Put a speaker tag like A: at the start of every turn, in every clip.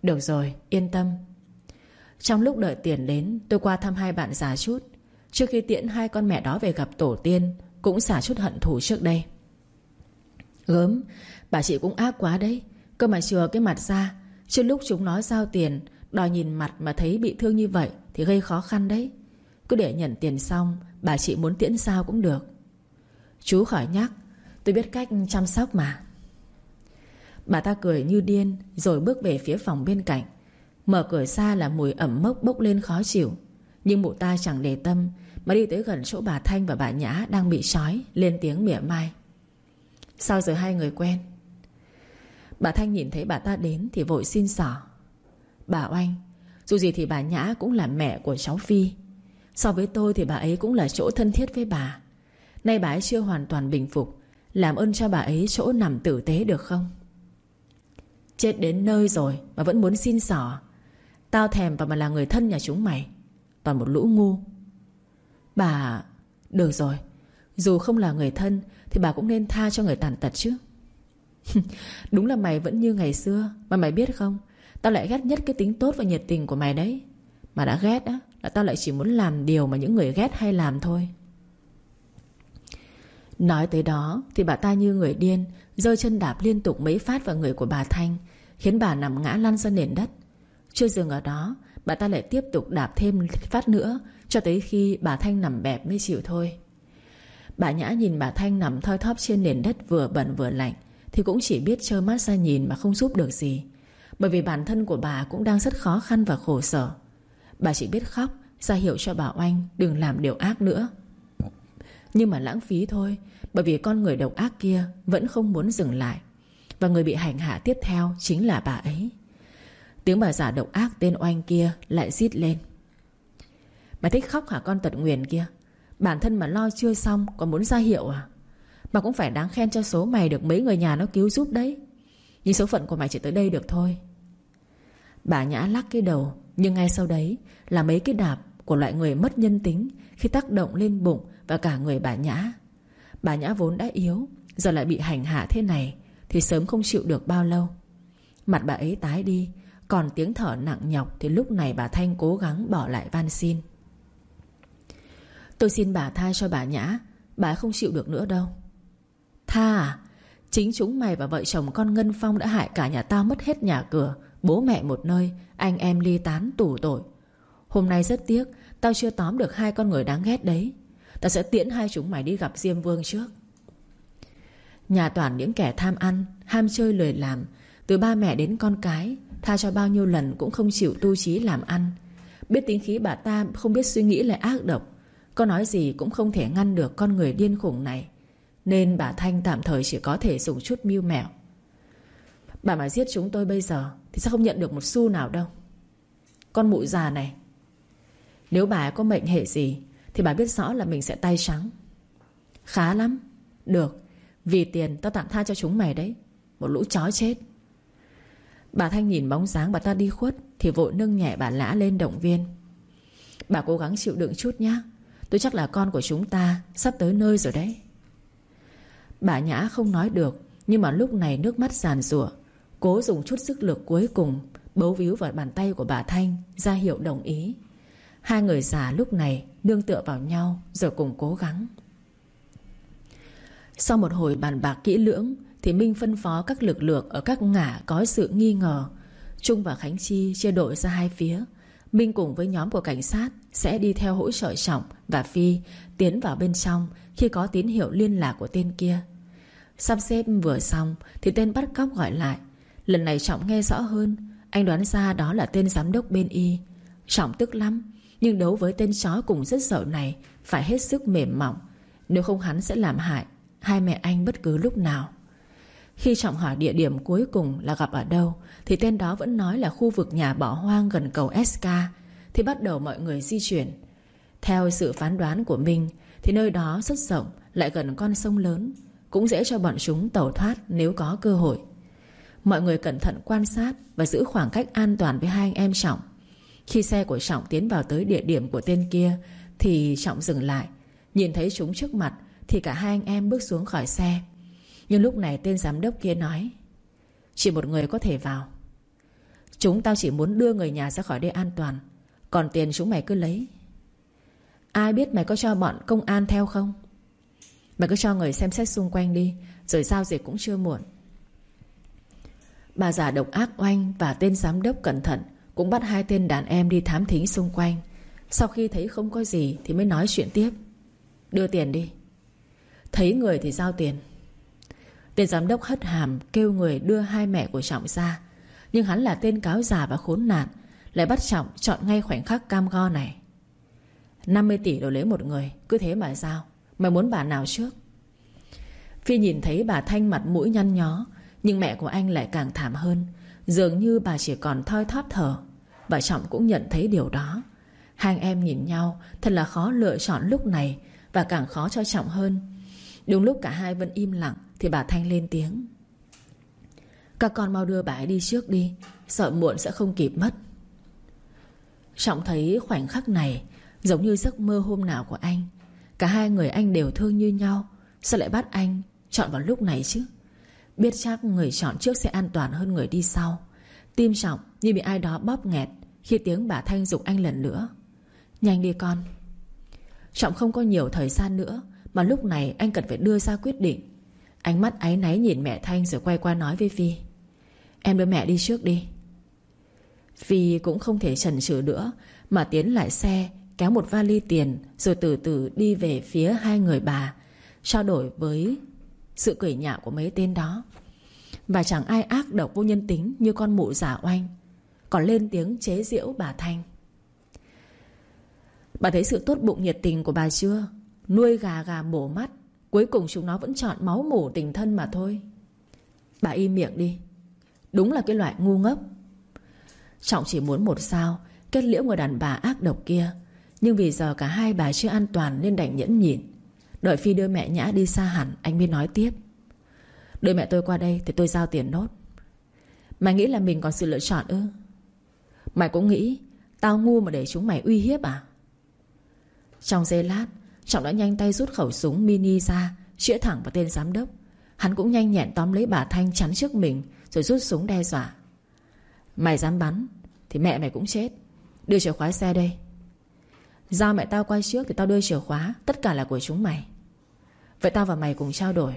A: Được rồi, yên tâm. Trong lúc đợi tiền đến, tôi qua thăm hai bạn già chút. Trước khi tiễn hai con mẹ đó về gặp tổ tiên, cũng xả chút hận thù trước đây. Gớm, bà chị cũng ác quá đấy. Cơ mà chừa cái mặt ra, chứ lúc chúng nó giao tiền, đòi nhìn mặt mà thấy bị thương như vậy thì gây khó khăn đấy. Cứ để nhận tiền xong, bà chị muốn tiễn sao cũng được. Chú khỏi nhắc, tôi biết cách chăm sóc mà. Bà ta cười như điên rồi bước về phía phòng bên cạnh. Mở cửa ra là mùi ẩm mốc bốc lên khó chịu. Nhưng mụ ta chẳng để tâm mà đi tới gần chỗ bà Thanh và bà Nhã đang bị trói, lên tiếng mỉa mai. Sao giờ hai người quen? Bà Thanh nhìn thấy bà ta đến thì vội xin xỏ. Bà Oanh, dù gì thì bà Nhã cũng là mẹ của cháu Phi. So với tôi thì bà ấy cũng là chỗ thân thiết với bà. Nay bà ấy chưa hoàn toàn bình phục, làm ơn cho bà ấy chỗ nằm tử tế được không? Chết đến nơi rồi mà vẫn muốn xin xỏ. Tao thèm và mà là người thân nhà chúng mày. Toàn một lũ ngu. Bà... Được rồi, dù không là người thân thì bà cũng nên tha cho người tàn tật chứ. Đúng là mày vẫn như ngày xưa. Mà mày biết không, tao lại ghét nhất cái tính tốt và nhiệt tình của mày đấy. Mà đã ghét á, là tao lại chỉ muốn làm điều mà những người ghét hay làm thôi. Nói tới đó thì bà ta như người điên, giơ chân đạp liên tục mấy phát vào người của bà Thanh, khiến bà nằm ngã lăn ra nền đất. Chưa dừng ở đó, bà ta lại tiếp tục đạp thêm phát nữa, cho tới khi bà Thanh nằm bẹp mới chịu thôi. Bà Nhã nhìn bà Thanh nằm thoi thóp trên nền đất vừa bẩn vừa lạnh thì cũng chỉ biết trơ mắt ra nhìn mà không giúp được gì. Bởi vì bản thân của bà cũng đang rất khó khăn và khổ sở. Bà chỉ biết khóc ra hiệu cho bà Oanh đừng làm điều ác nữa. Nhưng mà lãng phí thôi, bởi vì con người độc ác kia vẫn không muốn dừng lại. Và người bị hành hạ tiếp theo chính là bà ấy. Tiếng bà già độc ác tên Oanh kia lại rít lên. Mày thích khóc hả con tật nguyền kia? Bản thân mà lo chưa xong còn muốn ra hiệu à? Mà cũng phải đáng khen cho số mày được mấy người nhà nó cứu giúp đấy. Nhưng số phận của mày chỉ tới đây được thôi. Bà Nhã lắc cái đầu, nhưng ngay sau đấy là mấy cái đạp của loại người mất nhân tính khi tác động lên bụng và cả người bà Nhã. Bà Nhã vốn đã yếu, giờ lại bị hành hạ thế này thì sớm không chịu được bao lâu. Mặt bà ấy tái đi, còn tiếng thở nặng nhọc thì lúc này bà Thanh cố gắng bỏ lại van xin. Tôi xin bà tha cho bà Nhã, bà ấy không chịu được nữa đâu. Tha à? Chính chúng mày và vợ chồng con Ngân Phong đã hại cả nhà tao mất hết nhà cửa, bố mẹ một nơi, anh em ly tán tù tội. Hôm nay rất tiếc tao chưa tóm được hai con người đáng ghét đấy. Tao sẽ tiễn hai chúng mày đi gặp Diêm Vương trước. Nhà toàn những kẻ tham ăn, ham chơi lười làm, từ ba mẹ đến con cái, tha cho bao nhiêu lần cũng không chịu tu chí làm ăn. Biết tính khí bà ta không biết suy nghĩ lại ác độc, có nói gì cũng không thể ngăn được con người điên khủng này. Nên bà Thanh tạm thời chỉ có thể dùng chút mưu mẹo. Bà mà giết chúng tôi bây giờ thì sẽ không nhận được một xu nào đâu. Con mụ già này, nếu bà có mệnh hệ gì thì bà biết rõ là mình sẽ tay trắng. Khá lắm. Được, vì tiền tao tạm tha cho chúng mày đấy. Một lũ chó chết. Bà Thanh nhìn bóng dáng bà ta đi khuất thì vội nâng nhẹ bà Lã lên động viên. Bà cố gắng chịu đựng chút nhé. Tôi chắc là con của chúng ta sắp tới nơi rồi đấy. Bà Nhã không nói được, nhưng mà lúc này nước mắt giàn giụa, cố dùng chút sức lực cuối cùng bấu víu vào bàn tay của bà Thanh, ra hiệu đồng ý. Hai người già lúc này nương tựa vào nhau rồi cùng cố gắng. Sau một hồi bàn bạc kỹ lưỡng thì Minh phân phó các lực lượng ở các ngả có sự nghi ngờ. Trung và Khánh Chi chia đội ra hai phía. Minh cùng với nhóm của cảnh sát sẽ đi theo hỗ trợ Trọng và Phi tiến vào bên trong khi có tín hiệu liên lạc của tên kia. Sắp xếp vừa xong thì tên bắt cóc gọi lại. Lần này Trọng nghe rõ hơn. Anh đoán ra đó là tên giám đốc bên Y. Trọng tức lắm, nhưng đấu với tên chó cùng rất sợ này phải hết sức mềm mỏng. Nếu không hắn sẽ làm hại hai mẹ anh bất cứ lúc nào. Khi Trọng hỏi địa điểm cuối cùng là gặp ở đâu thì tên đó vẫn nói là khu vực nhà bỏ hoang gần cầu SK. Thì bắt đầu mọi người di chuyển. Theo sự phán đoán của Minh thì nơi đó rất rộng, lại gần con sông lớn, cũng dễ cho bọn chúng tẩu thoát nếu có cơ hội. Mọi người cẩn thận quan sát và giữ khoảng cách an toàn với hai anh em Trọng. Khi xe của Trọng tiến vào tới địa điểm của tên kia thì Trọng dừng lại. Nhìn thấy chúng trước mặt thì cả hai anh em bước xuống khỏi xe. Nhưng lúc này tên giám đốc kia nói: chỉ một người có thể vào. Chúng tao chỉ muốn đưa người nhà ra khỏi đây an toàn. Còn tiền chúng mày cứ lấy. Ai biết mày có cho bọn công an theo không? Mày cứ cho người xem xét xung quanh đi, rồi giao dịch cũng chưa muộn. Bà già độc ác oanh và tên giám đốc cẩn thận cũng bắt hai tên đàn em đi thám thính xung quanh. Sau khi thấy không có gì thì mới nói chuyện tiếp. Đưa tiền đi. Thấy người thì giao tiền. Tên giám đốc hất hàm kêu người đưa hai mẹ của Trọng ra. Nhưng hắn là tên cáo già và khốn nạn, lại bắt Trọng chọn ngay khoảnh khắc cam go này. 50 tỷ đổi lấy một người, cứ thế mà giao. Mày muốn bà nào trước? Phi nhìn thấy bà Thanh mặt mũi nhăn nhó, nhưng mẹ của anh lại càng thảm hơn. Dường như bà chỉ còn thoi thóp thở. Và Trọng cũng nhận thấy điều đó. Hai anh em nhìn nhau, thật là khó lựa chọn lúc này, và càng khó cho Trọng hơn. Đúng lúc cả hai vẫn im lặng thì bà Thanh lên tiếng. Các con mau đưa bà ấy đi trước đi, sợ muộn sẽ không kịp mất. Trọng thấy khoảnh khắc này giống như giấc mơ hôm nào của anh. Cả hai người anh đều thương như nhau, sao lại bắt anh chọn vào lúc này chứ? Biết chắc người chọn trước sẽ an toàn hơn người đi sau. Tim Trọng như bị ai đó bóp nghẹt khi tiếng bà Thanh giục anh lần nữa. Nhanh đi con. Trọng không có nhiều thời gian nữa, mà lúc này anh cần phải đưa ra quyết định. Ánh mắt áy náy nhìn mẹ Thanh rồi quay qua nói với Phi. Em đưa mẹ đi trước đi. Phi cũng không thể chần chừ nữa, mà tiến lại xe, kéo một vali tiền, rồi từ từ đi về phía hai người bà, trao đổi với sự cười nhạo của mấy tên đó. Và chẳng ai ác độc vô nhân tính như con mụ giả oanh, còn lên tiếng chế giễu bà Thanh. Bà thấy sự tốt bụng nhiệt tình của bà chưa? Nuôi gà gà mổ mắt, cuối cùng chúng nó vẫn chọn máu mủ tình thân mà thôi. Bà im miệng đi. Đúng là cái loại ngu ngốc. Trọng chỉ muốn một sao kết liễu người đàn bà ác độc kia. Nhưng vì giờ cả hai bà chưa an toàn nên đành nhẫn nhịn. Đợi Phi đưa mẹ Nhã đi xa hẳn, anh mới nói tiếp. Đưa mẹ tôi qua đây thì tôi giao tiền nốt. Mày nghĩ là mình còn sự lựa chọn ư? Mày cũng nghĩ tao ngu mà để chúng mày uy hiếp à? Trong giây lát, Trọng đã nhanh tay rút khẩu súng mini ra, chĩa thẳng vào tên giám đốc. Hắn cũng nhanh nhẹn tóm lấy bà Thanh chắn trước mình, rồi rút súng đe dọa. Mày dám bắn thì mẹ mày cũng chết. Đưa chìa khóa xe đây. Giao mẹ tao qua trước thì tao đưa chìa khóa. Tất cả là của chúng mày. Vậy tao và mày cùng trao đổi.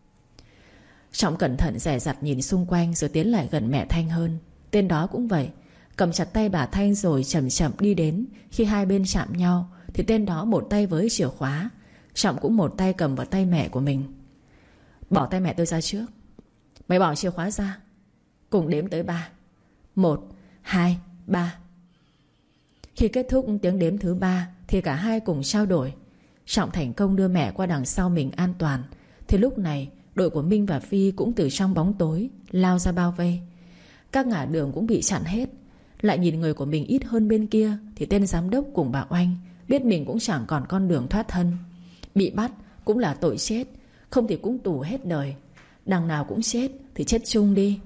A: Trọng cẩn thận dè dặt nhìn xung quanh, rồi tiến lại gần mẹ Thanh hơn. Tên đó cũng vậy, cầm chặt tay bà Thanh rồi chậm chậm đi đến. Khi hai bên chạm nhau thì tên đó một tay với chìa khóa, Trọng cũng một tay cầm vào tay mẹ của mình. Bỏ tay mẹ tôi ra trước. Mày bỏ chìa khóa ra. Cùng đếm tới 3. 1, 2, 3. Khi kết thúc tiếng đếm thứ 3 thì cả hai cùng trao đổi. Trọng thành công đưa mẹ qua đằng sau mình an toàn. Thì lúc này đội của Minh và Phi cũng từ trong bóng tối lao ra bao vây. Các ngả đường cũng bị chặn hết. Lại nhìn người của mình ít hơn bên kia thì tên giám đốc cùng bà Oanh biết mình cũng chẳng còn con đường thoát thân. Bị bắt cũng là tội chết, không thì cũng tù hết đời. Đằng nào cũng chết thì chết chung đi.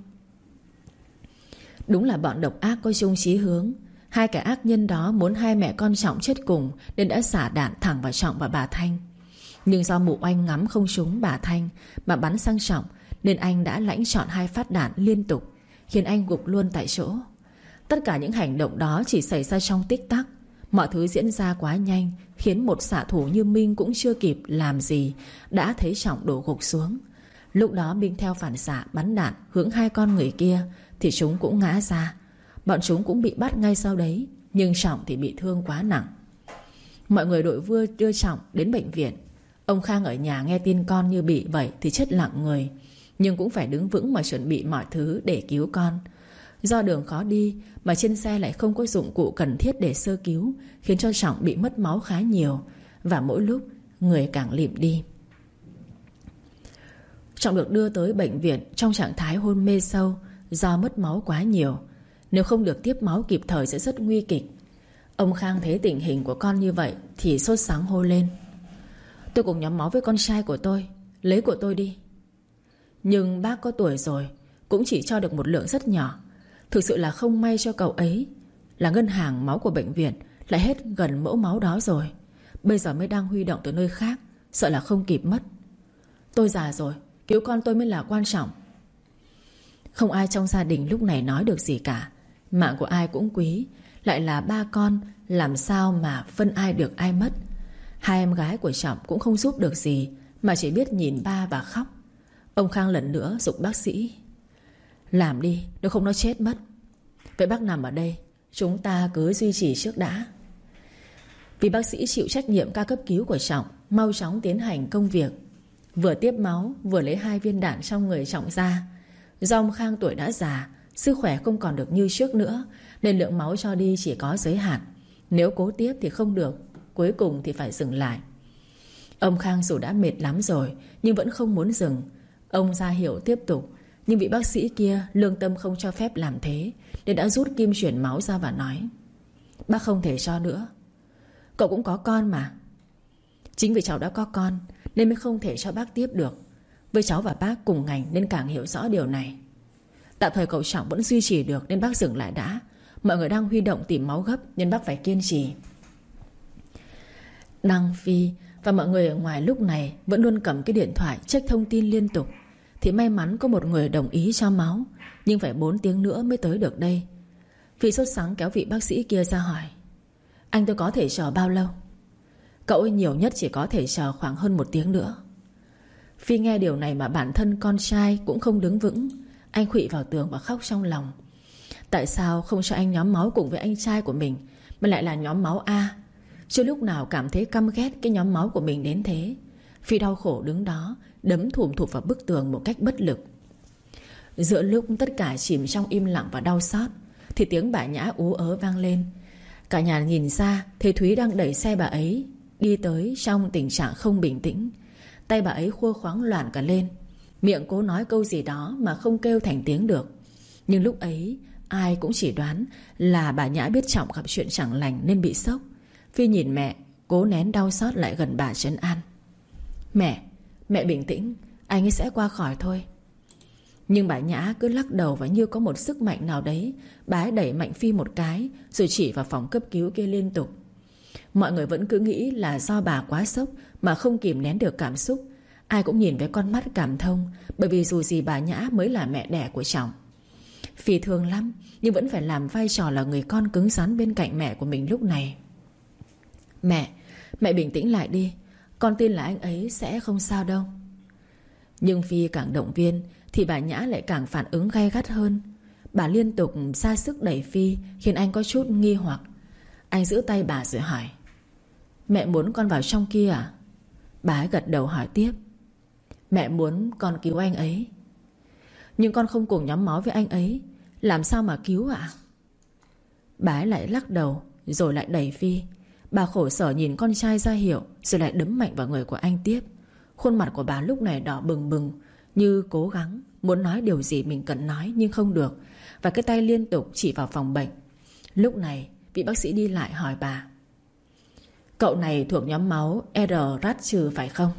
A: Đúng là bọn độc ác có chung chí hướng. Hai kẻ ác nhân đó muốn hai mẹ con Trọng chết cùng, nên đã xả đạn thẳng vào Trọng và bà Thanh. Nhưng do mụ Oanh ngắm không trúng bà Thanh mà bắn sang Trọng, nên anh đã lãnh trọn 2 phát đạn liên tục, khiến anh gục luôn tại chỗ. Tất cả những hành động đó chỉ xảy ra trong tích tắc. Mọi thứ diễn ra quá nhanh, khiến một xạ thủ như Minh cũng chưa kịp làm gì đã thấy Trọng đổ gục xuống. Lúc đó Minh theo phản xạ bắn đạn hướng 2 con người kia, thì chúng cũng ngã ra. Bọn chúng cũng bị bắt ngay sau đấy, nhưng Trọng thì bị thương quá nặng. Mọi người đội vừa đưa Trọng đến bệnh viện. Ông Khang ở nhà nghe tin con như bị vậy thì chết lặng người, nhưng cũng phải đứng vững mà chuẩn bị mọi thứ để cứu con. Do đường khó đi mà trên xe lại không có dụng cụ cần thiết để sơ cứu, khiến cho Trọng bị mất máu khá nhiều, và mỗi lúc người càng lịm đi. Trọng được đưa tới bệnh viện trong trạng thái hôn mê sâu do mất máu quá nhiều. Nếu không được tiếp máu kịp thời sẽ rất nguy kịch. Ông Khang thấy tình hình của con như vậy thì sốt sắng hô lên. Tôi cùng nhóm máu với con trai của tôi, lấy của tôi đi. Nhưng bác có tuổi rồi, cũng chỉ cho được một lượng rất nhỏ. Thực sự là không may cho cậu ấy là ngân hàng máu của bệnh viện lại hết gần mẫu máu đó rồi. Bây giờ mới đang huy động từ nơi khác, sợ là không kịp mất. Tôi già rồi, cứu con tôi mới là quan trọng. Không ai trong gia đình lúc này nói được gì cả. Mạng của ai cũng quý, lại là ba con, làm sao mà phân ai được ai mất. Hai em gái của Trọng cũng không giúp được gì, mà chỉ biết nhìn ba và khóc. Ông Khang lần nữa giục bác sĩ: làm đi, nếu không nó chết mất. Vậy bác nằm ở đây, chúng ta cứ duy trì trước đã. Vì bác sĩ chịu trách nhiệm ca cấp cứu của Trọng mau chóng tiến hành công việc, vừa tiếp máu vừa lấy 2 viên đạn trong người Trọng ra. Do ông Khang tuổi đã già, sức khỏe không còn được như trước nữa, nên lượng máu cho đi chỉ có giới hạn. Nếu cố tiếp thì không được, cuối cùng thì phải dừng lại. Ông Khang dù đã mệt lắm rồi nhưng vẫn không muốn dừng. Ông ra hiệu tiếp tục, nhưng vị bác sĩ kia lương tâm không cho phép làm thế, nên đã rút kim chuyển máu ra và nói: bác không thể cho nữa. Cậu cũng có con mà. Chính vì cháu đã có con nên mới không thể cho bác tiếp được. Với cháu và bác cùng ngành nên càng hiểu rõ điều này. Tạm thời cậu Trọng vẫn duy trì được nên bác dừng lại đã. Mọi người đang huy động tìm máu gấp nên bác phải kiên trì. Đăng, Phi và mọi người ở ngoài lúc này vẫn luôn cầm cái điện thoại check thông tin liên tục. Thì may mắn có một người đồng ý cho máu, nhưng phải 4 tiếng nữa mới tới được đây. Phi sốt sắng kéo vị bác sĩ kia ra hỏi: anh tôi có thể chờ bao lâu? Cậu ấy nhiều nhất chỉ có thể chờ khoảng hơn 1 tiếng nữa. Phi nghe điều này mà bản thân con trai cũng không đứng vững. Anh khuỵu vào tường và khóc trong lòng. Tại sao không cho anh nhóm máu cùng với anh trai của mình, mà lại là nhóm máu A? Chưa lúc nào cảm thấy căm ghét cái nhóm máu của mình đến thế. Phi đau khổ đứng đó, đấm thùm thụp vào bức tường một cách bất lực. Giữa lúc tất cả chìm trong im lặng và đau xót thì tiếng bà Nhã ú ớ vang lên. Cả nhà nhìn ra thấy Thúy đang đẩy xe bà ấy đi tới trong tình trạng không bình tĩnh. Tay bà ấy khua khoáng loạn cả lên, miệng cố nói câu gì đó mà không kêu thành tiếng được. Nhưng lúc ấy ai cũng chỉ đoán là bà Nhã biết Trọng gặp chuyện chẳng lành nên bị sốc. Phi nhìn mẹ, cố nén đau xót lại gần bà trấn an: Mẹ bình tĩnh, anh ấy sẽ qua khỏi thôi. Nhưng bà Nhã cứ lắc đầu và như có một sức mạnh nào đấy. Bà ấy đẩy mạnh Phi một cái rồi chỉ vào phòng cấp cứu kia liên tục. Mọi người vẫn cứ nghĩ là do bà quá sốc mà không kìm nén được cảm xúc. Ai cũng nhìn với con mắt cảm thông, bởi vì dù gì bà Nhã mới là mẹ đẻ của Trọng. Phi thương lắm, nhưng vẫn phải làm vai trò là người con cứng rắn bên cạnh mẹ của mình lúc này. Mẹ bình tĩnh lại đi, con tin là anh ấy sẽ không sao đâu. Nhưng Phi càng động viên thì bà Nhã lại càng phản ứng gay gắt hơn. Bà liên tục ra sức đẩy Phi, khiến anh có chút nghi hoặc. Anh giữ tay bà rồi hỏi: mẹ muốn con vào trong kia à? Bà ấy gật đầu hỏi tiếp: mẹ muốn con cứu anh ấy. Nhưng con không cùng nhóm máu với anh ấy, làm sao mà cứu ạ? Bà ấy lại lắc đầu rồi lại đẩy Phi. Bà khổ sở nhìn con trai ra hiệu rồi lại đấm mạnh vào người của anh tiếp. Khuôn mặt của bà lúc này đỏ bừng bừng, như cố gắng muốn nói điều gì mình cần nói nhưng không được. Và cái tay liên tục chỉ vào phòng bệnh. Lúc này vị bác sĩ đi lại hỏi bà: cậu này thuộc nhóm máu RH- phải không?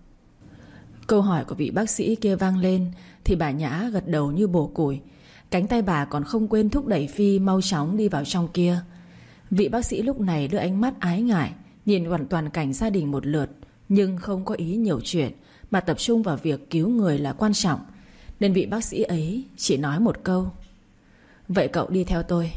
A: Câu hỏi của vị bác sĩ kia vang lên thì bà Nhã gật đầu như bổ củi. Cánh tay bà còn không quên thúc đẩy Phi mau chóng đi vào trong kia. Vị bác sĩ lúc này đưa ánh mắt ái ngại nhìn toàn cảnh gia đình một lượt, nhưng không có ý nhiều chuyện, mà tập trung vào việc cứu người là quan trọng. Nên vị bác sĩ ấy chỉ nói một câu: vậy cậu đi theo tôi.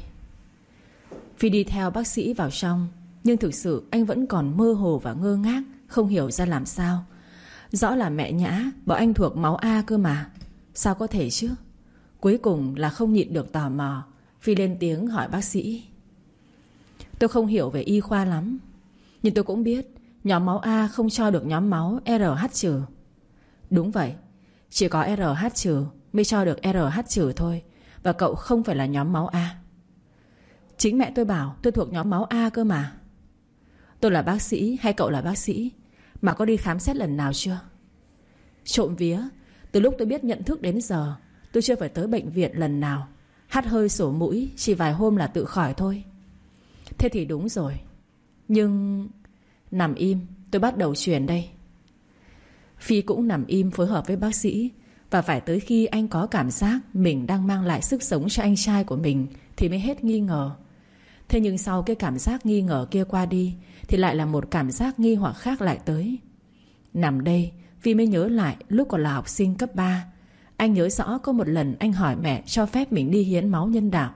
A: Phi đi theo bác sĩ vào trong, nhưng thực sự anh vẫn còn mơ hồ và ngơ ngác, không hiểu ra làm sao. Rõ là mẹ Nhã bảo anh thuộc máu A cơ mà, sao có thể chứ? Cuối cùng là không nhịn được tò mò, Phi lên tiếng hỏi bác sĩ: tôi không hiểu về y khoa lắm, nhưng tôi cũng biết nhóm máu A không cho được nhóm máu RH-. Đúng vậy, chỉ có RH- mới cho được RH- thôi. Và cậu không phải là nhóm máu A. Chính mẹ tôi bảo tôi thuộc nhóm máu A cơ mà. Tôi là bác sĩ hay cậu là bác sĩ mà có đi khám xét lần nào chưa? Trộm vía, từ lúc tôi biết nhận thức đến giờ tôi chưa phải tới bệnh viện lần nào. Hắt hơi sổ mũi chỉ vài hôm là tự khỏi thôi. Thế thì đúng rồi. Nhưng... nằm im, tôi bắt đầu truyền đây. Phi cũng nằm im phối hợp với bác sĩ. Và phải tới khi anh có cảm giác mình đang mang lại sức sống cho anh trai của mình thì mới hết nghi ngờ. Thế nhưng sau cái cảm giác nghi ngờ kia qua đi thì lại là một cảm giác nghi hoặc khác lại tới. Nằm đây Phi mới nhớ lại lúc còn là học sinh cấp 3. Anh nhớ rõ có một lần anh hỏi mẹ cho phép mình đi hiến máu nhân đạo,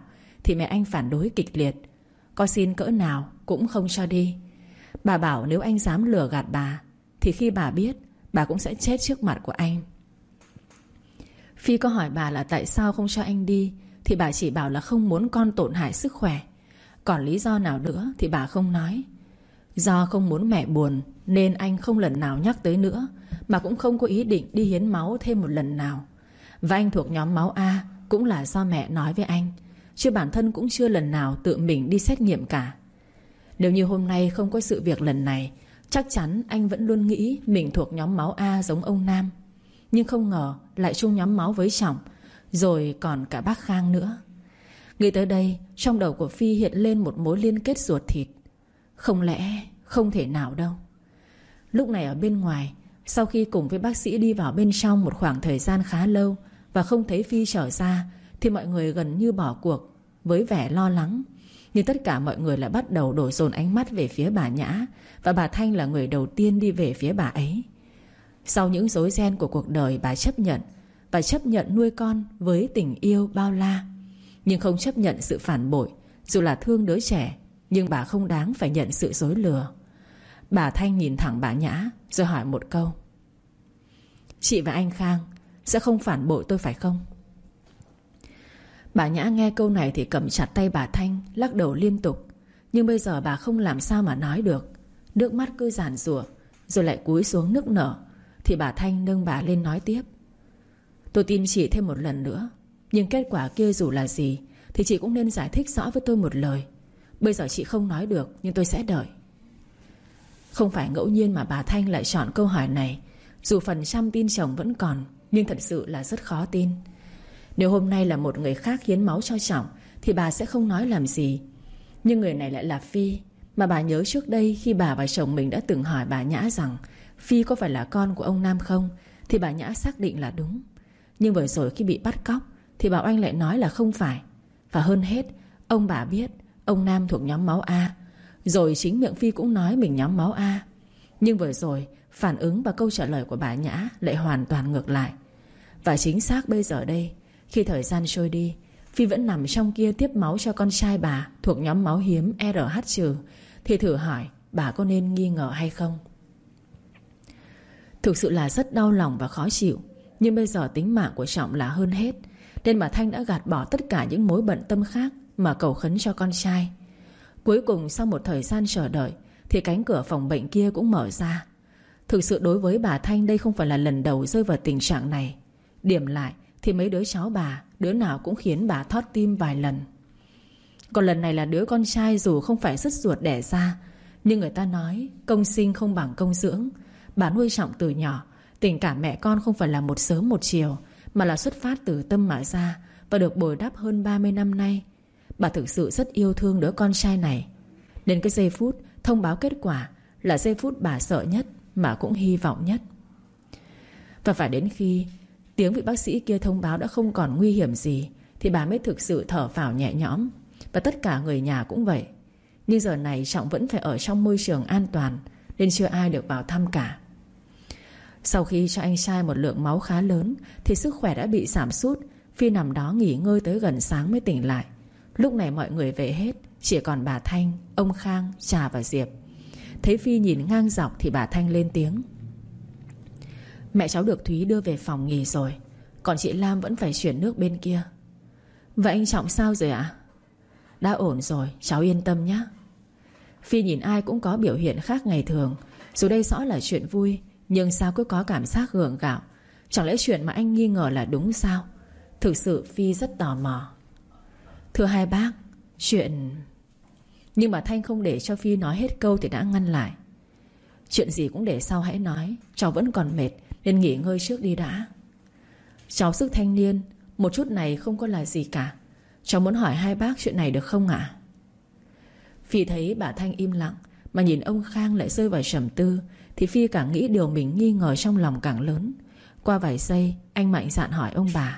A: thì mẹ anh phản đối kịch liệt. Có xin cỡ nào cũng không cho đi. Bà bảo nếu anh dám lừa gạt bà thì khi bà biết, bà cũng sẽ chết trước mặt của anh. Phi có hỏi bà là tại sao không cho anh đi, thì bà chỉ bảo là không muốn con tổn hại sức khỏe. Còn lý do nào nữa thì bà không nói. Do không muốn mẹ buồn nên anh không lần nào nhắc tới nữa, mà cũng không có ý định đi hiến máu thêm một lần nào. Và anh thuộc nhóm máu A cũng là do mẹ nói với anh, chứ bản thân cũng chưa lần nào tự mình đi xét nghiệm cả. Nếu như hôm nay không có sự việc lần này, chắc chắn anh vẫn luôn nghĩ mình thuộc nhóm máu A giống ông Nam. Nhưng không ngờ lại chung nhóm máu với Trọng, rồi còn cả bác Khang nữa. Nghĩ tới đây, trong đầu của Phi hiện lên một mối liên kết ruột thịt. Không lẽ không thể nào đâu. Lúc này ở bên ngoài, sau khi cùng với bác sĩ đi vào bên trong một khoảng thời gian khá lâu và không thấy Phi trở ra, thì mọi người gần như bỏ cuộc với vẻ lo lắng. Nhưng tất cả mọi người lại bắt đầu đổ dồn ánh mắt về phía bà Nhã, và bà Thanh là người đầu tiên đi về phía bà ấy. Sau những rối ren của cuộc đời, bà chấp nhận, và chấp nhận nuôi con với tình yêu bao la. Nhưng không chấp nhận sự phản bội. Dù là thương đứa trẻ, nhưng bà không đáng phải nhận sự dối lừa. Bà Thanh nhìn thẳng bà Nhã rồi hỏi một câu: chị và anh Khang sẽ không phản bội tôi phải không? Bà Nhã nghe câu này thì cầm chặt tay bà Thanh, lắc đầu liên tục. Nhưng bây giờ bà không làm sao mà nói được. Nước mắt cứ giàn giụa, rồi lại cúi xuống nức nở. Thì bà Thanh nâng bà lên nói tiếp: tôi tin chị thêm một lần nữa, nhưng kết quả kia dù là gì thì chị cũng nên giải thích rõ với tôi một lời. Bây giờ chị không nói được, nhưng tôi sẽ đợi. Không phải ngẫu nhiên mà bà Thanh lại chọn câu hỏi này. Dù phần trăm tin chồng vẫn còn, nhưng thật sự là rất khó tin. Nếu hôm nay là một người khác hiến máu cho Trọng thì bà sẽ không nói làm gì. Nhưng người này lại là Phi. Mà bà nhớ trước đây khi bà và chồng mình đã từng hỏi bà Nhã rằng Phi có phải là con của ông Nam không, thì bà Nhã xác định là đúng. Nhưng vừa rồi khi bị bắt cóc thì bà Oanh lại nói là không phải. Và hơn hết, ông bà biết ông Nam thuộc nhóm máu A. Rồi chính miệng Phi cũng nói mình nhóm máu A. Nhưng vừa rồi, phản ứng và câu trả lời của bà Nhã lại hoàn toàn ngược lại. Và chính xác bây giờ đây, khi thời gian trôi đi, Phi vẫn nằm trong kia tiếp máu cho con trai bà thuộc nhóm máu hiếm RH-, thì thử hỏi bà có nên nghi ngờ hay không? Thực sự là rất đau lòng và khó chịu. Nhưng bây giờ tính mạng của Trọng là hơn hết, nên bà Thanh đã gạt bỏ tất cả những mối bận tâm khác mà cầu khấn cho con trai. Cuối cùng sau một thời gian chờ đợi thì cánh cửa phòng bệnh kia cũng mở ra. Thực sự đối với bà Thanh, đây không phải là lần đầu rơi vào tình trạng này. Điểm lại thì mấy đứa cháu bà, đứa nào cũng khiến bà thót tim vài lần. Còn lần này là đứa con trai dù không phải sứt ruột đẻ ra, nhưng người ta nói công sinh không bằng công dưỡng. Bà nuôi Trọng từ nhỏ. Tình cảm mẹ con không phải là một sớm một chiều, mà là xuất phát từ tâm mà ra, và được bồi đắp hơn 30 năm nay. Bà thực sự rất yêu thương đứa con trai này. Đến cái giây phút thông báo kết quả là giây phút bà sợ nhất, mà cũng hy vọng nhất. Và phải đến khi tiếng vị bác sĩ kia thông báo đã không còn nguy hiểm gì thì bà mới thực sự thở phào nhẹ nhõm. Và tất cả người nhà cũng vậy. Nhưng giờ này Trọng vẫn phải ở trong môi trường an toàn, nên chưa ai được vào thăm cả. Sau khi cho anh trai một lượng máu khá lớn thì sức khỏe đã bị giảm sút. Phi nằm đó nghỉ ngơi tới gần sáng mới tỉnh lại. Lúc này mọi người về hết, chỉ còn bà Thanh, ông Khang, Trà và Diệp. Thấy Phi nhìn ngang dọc thì bà Thanh lên tiếng: mẹ cháu được Thúy đưa về phòng nghỉ rồi, còn chị Lam vẫn phải chuyển nước bên kia. Vậy anh Trọng sao rồi ạ? Đã ổn rồi, cháu yên tâm nhé. Phi nhìn ai cũng có biểu hiện khác ngày thường. Dù đây rõ là chuyện vui, nhưng sao cứ có cảm giác gượng gạo. Chẳng lẽ chuyện mà anh nghi ngờ là đúng sao? Thực sự Phi rất tò mò. Thưa hai bác, chuyện... Nhưng mà Thanh không để cho Phi nói hết câu thì đã ngăn lại. Chuyện gì cũng để sau hãy nói, cháu vẫn còn mệt nên nghỉ ngơi trước đi đã. Cháu sức thanh niên, một chút này không có là gì cả. Cháu muốn hỏi hai bác chuyện này được không ạ? Phi thấy bà Thanh im lặng mà nhìn ông Khang lại rơi vào trầm tư, thì Phi càng nghĩ điều mình nghi ngờ trong lòng càng lớn. Qua vài giây, anh mạnh dạn hỏi ông bà: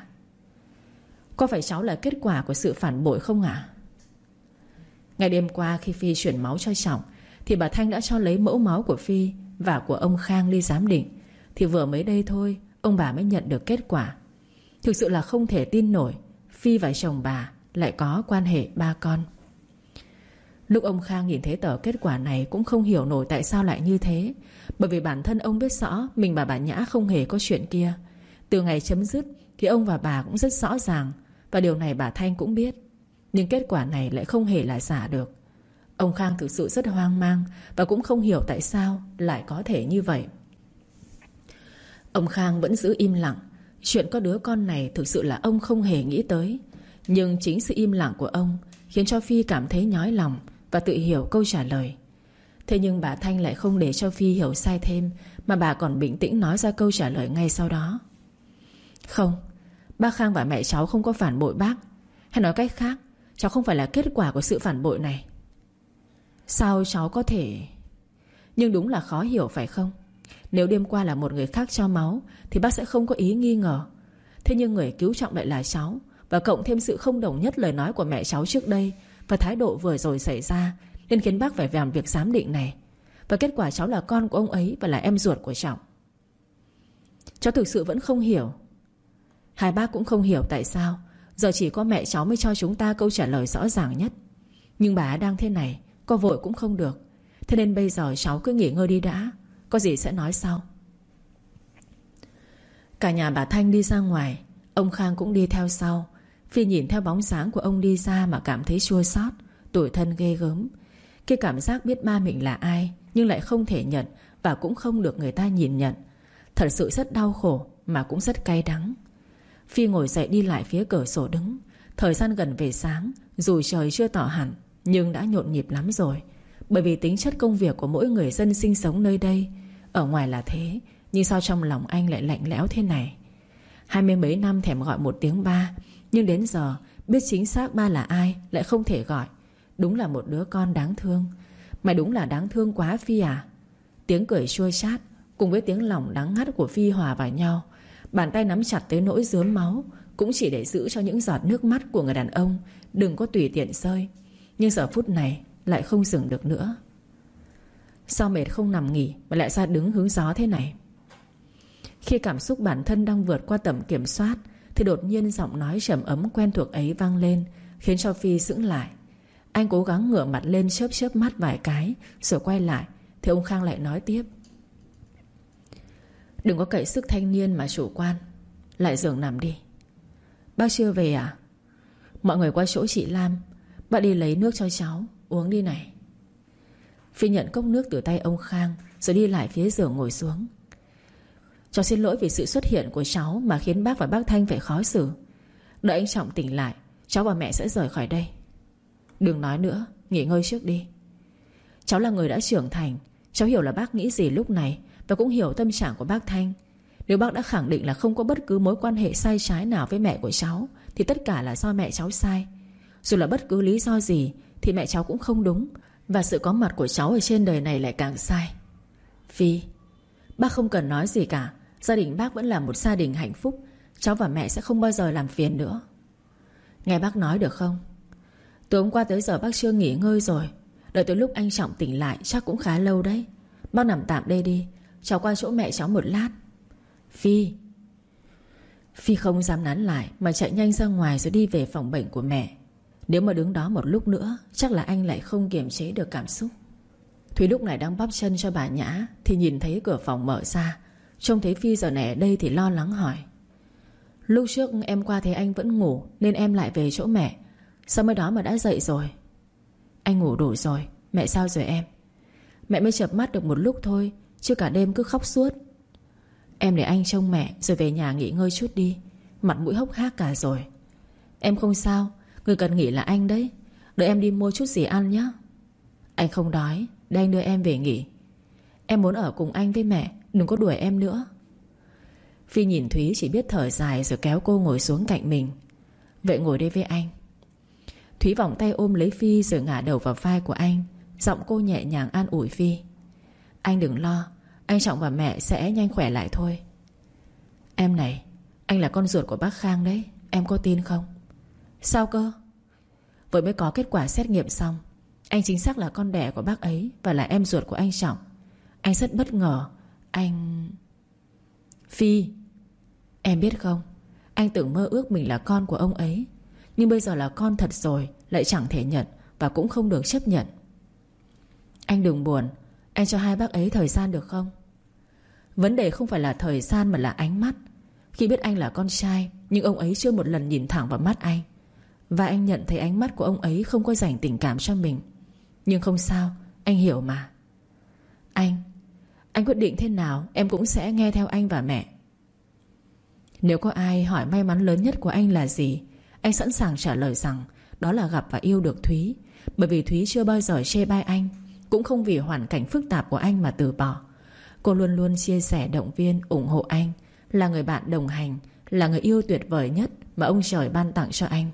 A: có phải cháu là kết quả của sự phản bội không ạ? Ngày đêm qua khi Phi chuyển máu cho Trọng thì bà Thanh đã cho lấy mẫu máu của Phi và của ông Khang đi giám định. Thì vừa mới đây thôi ông bà mới nhận được kết quả. Thực sự là không thể tin nổi. Phi và chồng bà lại có quan hệ ba con. Lúc ông Khang nhìn thấy tờ kết quả này cũng không hiểu nổi tại sao lại như thế. Bởi vì bản thân ông biết rõ mình và bà Nhã không hề có chuyện kia. Từ ngày chấm dứt thì ông và bà cũng rất rõ ràng, và điều này bà Thanh cũng biết. Nhưng kết quả này lại không hề là giả được. Ông Khang thực sự rất hoang mang, và cũng không hiểu tại sao lại có thể như vậy. Ông Khang vẫn giữ im lặng. Chuyện có đứa con này thực sự là ông không hề nghĩ tới. Nhưng chính sự im lặng của ông khiến cho Phi cảm thấy nhói lòng và tự hiểu câu trả lời. Thế nhưng bà Thanh lại không để cho Phi hiểu sai thêm, mà bà còn bình tĩnh nói ra câu trả lời ngay sau đó. Không, bác Khang và mẹ cháu không có phản bội bác. Hay nói cách khác, cháu không phải là kết quả của sự phản bội này. Sao cháu có thể... Nhưng đúng là khó hiểu phải không? Nếu đêm qua là một người khác cho máu thì bác sẽ không có ý nghi ngờ. Thế nhưng người cứu trọng lại là cháu, và cộng thêm sự không đồng nhất lời nói của mẹ cháu trước đây và thái độ vừa rồi xảy ra, nên khiến bác phải làm việc giám định này. Và kết quả cháu là con của ông ấy và là em ruột của Trọng. Cháu thực sự vẫn không hiểu. Hai bác cũng không hiểu tại sao giờ chỉ có mẹ cháu mới cho chúng ta câu trả lời rõ ràng nhất. Nhưng bà đang thế này, có vội cũng không được. Thế nên bây giờ cháu cứ nghỉ ngơi đi đã, có gì sẽ nói sau. Cả nhà bà Thanh đi ra ngoài, ông Khang cũng đi theo sau. Phi nhìn theo bóng dáng của ông đi ra mà cảm thấy chua xót, tủi thân ghê gớm. Cái cảm giác biết ba mình là ai nhưng lại không thể nhận, và cũng không được người ta nhìn nhận, thật sự rất đau khổ mà cũng rất cay đắng. Phi ngồi dậy đi lại phía cửa sổ đứng. Thời gian gần về sáng, dù trời chưa tỏ hẳn nhưng đã nhộn nhịp lắm rồi. Bởi vì tính chất công việc của mỗi người dân sinh sống nơi đây. Ở ngoài là thế, nhưng sao trong lòng anh lại lạnh lẽo thế này? 20 mấy năm thèm gọi một tiếng ba, nhưng đến giờ biết chính xác ba là ai lại không thể gọi. Đúng là một đứa con đáng thương. Mày đúng là đáng thương quá Phi à. Tiếng cười chua chát cùng với tiếng lòng đắng ngắt của Phi hòa vào nhau. Bàn tay nắm chặt tới nỗi rướm máu, cũng chỉ để giữ cho những giọt nước mắt của người đàn ông đừng có tùy tiện rơi. Nhưng giờ phút này lại không dừng được nữa. Sao mệt không nằm nghỉ mà lại ra đứng hứng gió thế này? Khi cảm xúc bản thân đang vượt qua tầm kiểm soát thì đột nhiên giọng nói trầm ấm quen thuộc ấy vang lên, khiến cho Phi sững lại. Anh cố gắng ngửa mặt lên chớp chớp mắt vài cái, rồi quay lại thì ông Khang lại nói tiếp. Đừng có cậy sức thanh niên mà chủ quan. Lại giường nằm đi. Bác chưa về à? Mọi người qua chỗ chị Lam. Bác đi lấy nước cho cháu uống đi này. Phi nhận cốc nước từ tay ông Khang, rồi đi lại phía giường ngồi xuống. Cháu xin lỗi vì sự xuất hiện của cháu mà khiến bác và bác Thanh phải khó xử. Đợi anh Trọng tỉnh lại, cháu và mẹ sẽ rời khỏi đây. Đừng nói nữa, nghỉ ngơi trước đi. Cháu là người đã trưởng thành, cháu hiểu là bác nghĩ gì lúc này, và cũng hiểu tâm trạng của bác Thanh. Nếu bác đã khẳng định là không có bất cứ mối quan hệ sai trái nào với mẹ của cháu, thì tất cả là do mẹ cháu sai. Dù là bất cứ lý do gì thì mẹ cháu cũng không đúng, và sự có mặt của cháu ở trên đời này lại càng sai. Phi, bác không cần nói gì cả. Gia đình bác vẫn là một gia đình hạnh phúc. Cháu và mẹ sẽ không bao giờ làm phiền nữa. Nghe bác nói được không? Từ hôm qua tới giờ bác chưa nghỉ ngơi rồi. Đợi tới lúc anh Trọng tỉnh lại chắc cũng khá lâu đấy. Bác nằm tạm đây đi, cháu qua chỗ mẹ cháu một lát. Phi không dám nán lại mà chạy nhanh ra ngoài rồi đi về phòng bệnh của mẹ. Nếu mà đứng đó một lúc nữa chắc là anh lại không kiềm chế được cảm xúc. Thúy lúc này đang bóp chân cho bà Nhã thì nhìn thấy cửa phòng mở ra. Trông thấy Phi giờ này ở đây thì lo lắng hỏi. Lúc trước em qua thấy anh vẫn ngủ nên em lại về chỗ mẹ. Sao mới đó mà đã dậy rồi? Anh ngủ đủ rồi. Mẹ sao rồi em? Mẹ mới chợp mắt được một lúc thôi, chứ cả đêm cứ khóc suốt. Em để anh trông mẹ rồi về nhà nghỉ ngơi chút đi. Mặt mũi hốc hác cả rồi. Em không sao, người cần nghỉ là anh đấy. Đợi em đi mua chút gì ăn nhé. Anh không đói, để anh đưa em về nghỉ. Em muốn ở cùng anh với mẹ, đừng có đuổi em nữa. Phi nhìn Thúy chỉ biết thở dài rồi kéo cô ngồi xuống cạnh mình. Vậy ngồi đây với anh. Thúy vòng tay ôm lấy Phi rồi ngả đầu vào vai của anh. Giọng cô nhẹ nhàng an ủi Phi. Anh đừng lo, anh Trọng và mẹ sẽ nhanh khỏe lại thôi. Em này, anh là con ruột của bác Khang đấy, em có tin không? Sao cơ? Vừa mới có kết quả xét nghiệm xong, anh chính xác là con đẻ của bác ấy và là em ruột của anh Trọng. Anh rất bất ngờ. Anh... Phi, em biết không, anh từng mơ ước mình là con của ông ấy. Nhưng bây giờ là con thật rồi, lại chẳng thể nhận, và cũng không được chấp nhận. Anh đừng buồn, anh cho hai bác ấy thời gian được không? Vấn đề không phải là thời gian mà là ánh mắt. Khi biết anh là con trai, nhưng ông ấy chưa một lần nhìn thẳng vào mắt anh. Và anh nhận thấy ánh mắt của ông ấy không có dành tình cảm cho mình. Nhưng không sao, anh hiểu mà. Anh quyết định thế nào em cũng sẽ nghe theo anh và mẹ. Nếu có ai hỏi may mắn lớn nhất của anh là gì, anh sẵn sàng trả lời rằng đó là gặp và yêu được Thúy. Bởi vì Thúy chưa bao giờ chê bai anh, cũng không vì hoàn cảnh phức tạp của anh mà từ bỏ. Cô luôn luôn chia sẻ, động viên, ủng hộ anh. Là người bạn đồng hành, là người yêu tuyệt vời nhất mà ông trời ban tặng cho anh.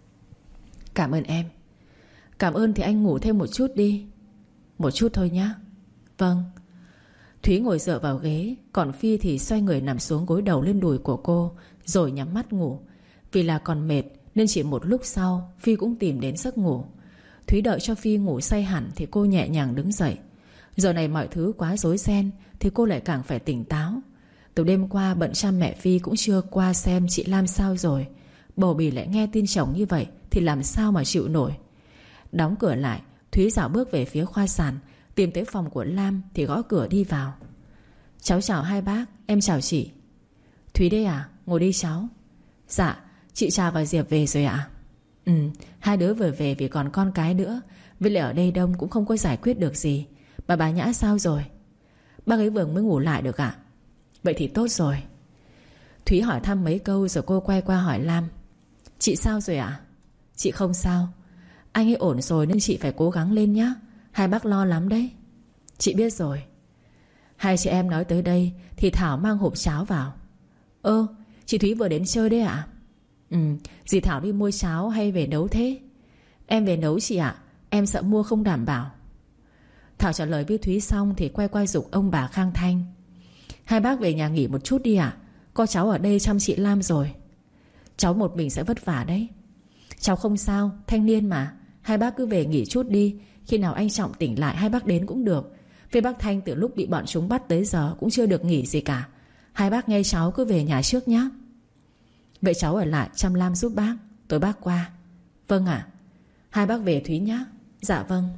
A: Cảm ơn em. Cảm ơn thì anh ngủ thêm một chút đi. Một chút thôi nhé. Vâng. Thúy ngồi dựa vào ghế, còn Phi thì xoay người nằm xuống gối đầu lên đùi của cô, rồi nhắm mắt ngủ. Vì là còn mệt nên chỉ một lúc sau Phi cũng tìm đến giấc ngủ. Thúy đợi cho Phi ngủ say hẳn thì cô nhẹ nhàng đứng dậy. Giờ này mọi thứ quá rối ren thì cô lại càng phải tỉnh táo. Từ đêm qua bận chăm mẹ Phi cũng chưa qua xem chị Lam sao rồi. Bầu bì lại nghe tin chồng như vậy thì làm sao mà chịu nổi. Đóng cửa lại, Thúy dạo bước về phía khoa sản, tìm tới phòng của Lam thì gõ cửa đi vào. Cháu chào hai bác, em chào chị. Thúy đây à, ngồi đi cháu. Dạ, chị Trà và Diệp về rồi ạ? Hai đứa vừa về vì còn con cái nữa. Với lại ở đây đông cũng không có giải quyết được gì. Bà Nhã sao rồi? Bác ấy vừa mới ngủ lại được ạ. Vậy thì tốt rồi. Thúy hỏi thăm mấy câu rồi cô quay qua hỏi Lam. Chị sao rồi ạ? Chị không sao. Anh ấy ổn rồi nên chị phải cố gắng lên nhé. Hai bác lo lắm đấy. Chị biết rồi. Hai chị em nói tới đây thì Thảo mang hộp cháo vào. Chị Thúy vừa đến chơi đấy ạ? Dì Thảo đi mua cháo hay về nấu thế? Em về nấu chị ạ. Em sợ mua không đảm bảo. Thảo trả lời với Thúy xong thì quay qua giục ông bà Khang Thanh. Hai bác về nhà nghỉ một chút đi ạ. Có cháu ở đây chăm chị Lam rồi. Cháu một mình sẽ vất vả đấy. Cháu không sao, thanh niên mà. Hai bác cứ về nghỉ chút đi. Khi nào anh Trọng tỉnh lại hai bác đến cũng được. Vì bác Thanh từ lúc bị bọn chúng bắt tới giờ cũng chưa được nghỉ gì cả. Hai bác nghe cháu cứ về nhà trước nhé. Vậy cháu ở lại chăm Lam giúp bác. Tối bác qua. Vâng ạ. Hai bác về Thúy nhé. Dạ vâng.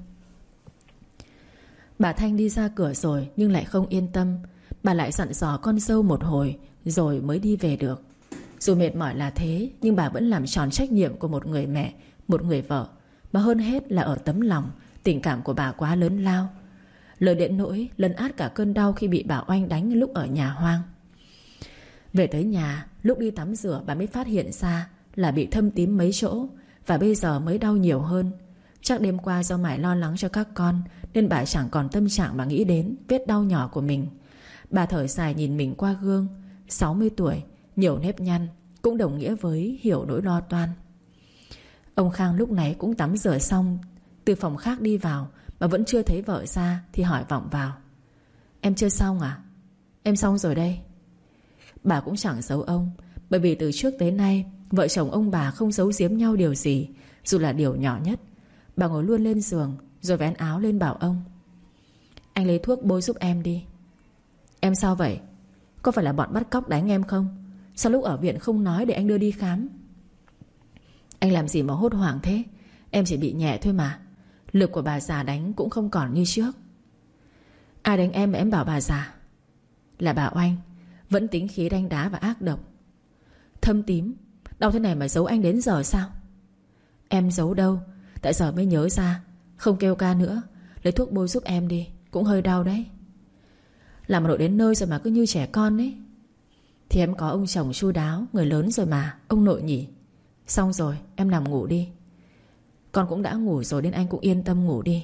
A: Bà Thanh đi ra cửa rồi nhưng lại không yên tâm. Bà lại dặn dò con dâu một hồi rồi mới đi về được. Dù mệt mỏi là thế, nhưng bà vẫn làm tròn trách nhiệm của một người mẹ, một người vợ. Mà hơn hết là ở tấm lòng. Tình cảm của bà quá lớn lao. Lời đến nỗi lấn át cả cơn đau khi bị bà oanh đánh lúc ở nhà hoang. Về tới nhà, lúc đi tắm rửa bà mới phát hiện ra là bị thâm tím mấy chỗ. Và bây giờ mới đau nhiều hơn. Chắc đêm qua do mải lo lắng cho các con nên bà chẳng còn tâm trạng mà nghĩ đến vết đau nhỏ của mình. Bà thở dài nhìn mình qua gương. 60 tuổi, nhiều nếp nhăn, cũng đồng nghĩa với hiểu nỗi lo toan. Ông Khang lúc này cũng tắm rửa xong, từ phòng khác đi vào mà vẫn chưa thấy vợ ra thì hỏi vọng vào. Em chưa xong à? Em xong rồi đây. Bà cũng chẳng giấu ông, bởi vì từ trước tới nay vợ chồng ông bà không giấu giếm nhau điều gì, dù là điều nhỏ nhất. Bà ngồi luôn lên giường rồi vén áo lên bảo ông. Anh lấy thuốc bôi giúp em đi. Em sao vậy? Có phải là bọn bắt cóc đánh em không? Sao lúc ở viện không nói để anh đưa đi khám? Anh làm gì mà hốt hoảng thế? Em chỉ bị nhẹ thôi mà. Lực của bà già đánh cũng không còn như trước. Ai đánh em mà em bảo bà già? Là bà Oanh. Vẫn tính khí đanh đá và ác độc. Thâm tím, đau thế này mà giấu anh đến giờ sao? Em giấu đâu, tại giờ mới nhớ ra. Không kêu ca nữa, lấy thuốc bôi giúp em đi. Cũng hơi đau đấy. Làm nội đến nơi rồi mà cứ như trẻ con ấy. Thì em có ông chồng chu đáo, người lớn rồi mà, ông nội nhỉ. Xong rồi, em nằm ngủ đi. Con cũng đã ngủ rồi nên anh cũng yên tâm ngủ đi.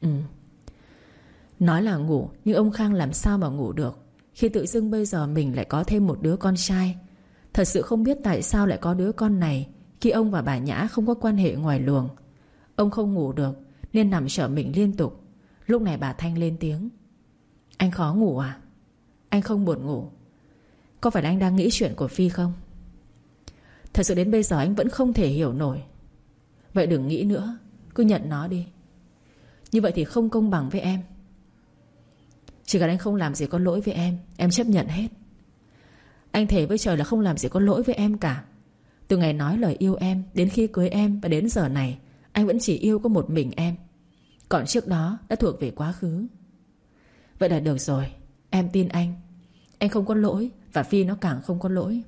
A: Nói là ngủ, nhưng ông Khang làm sao mà ngủ được khi tự dưng bây giờ mình lại có thêm một đứa con trai. Thật sự không biết tại sao lại có đứa con này khi ông và bà Nhã không có quan hệ ngoài luồng. Ông không ngủ được nên nằm trở mình liên tục. Lúc này bà Thanh lên tiếng. Anh khó ngủ à? Anh không buồn ngủ? Có phải là anh đang nghĩ chuyện của Phi không? Thật sự đến bây giờ anh vẫn không thể hiểu nổi. Vậy đừng nghĩ nữa, cứ nhận nó đi. Như vậy thì không công bằng với em. Chỉ cần anh không làm gì có lỗi với em chấp nhận hết. Anh thề với trời là không làm gì có lỗi với em cả. Từ ngày nói lời yêu em đến khi cưới em và đến giờ này, anh vẫn chỉ yêu có một mình em. Còn trước đó đã thuộc về quá khứ. Vậy là được rồi. Em tin anh. Anh không có lỗi và Phi nó càng không có lỗi.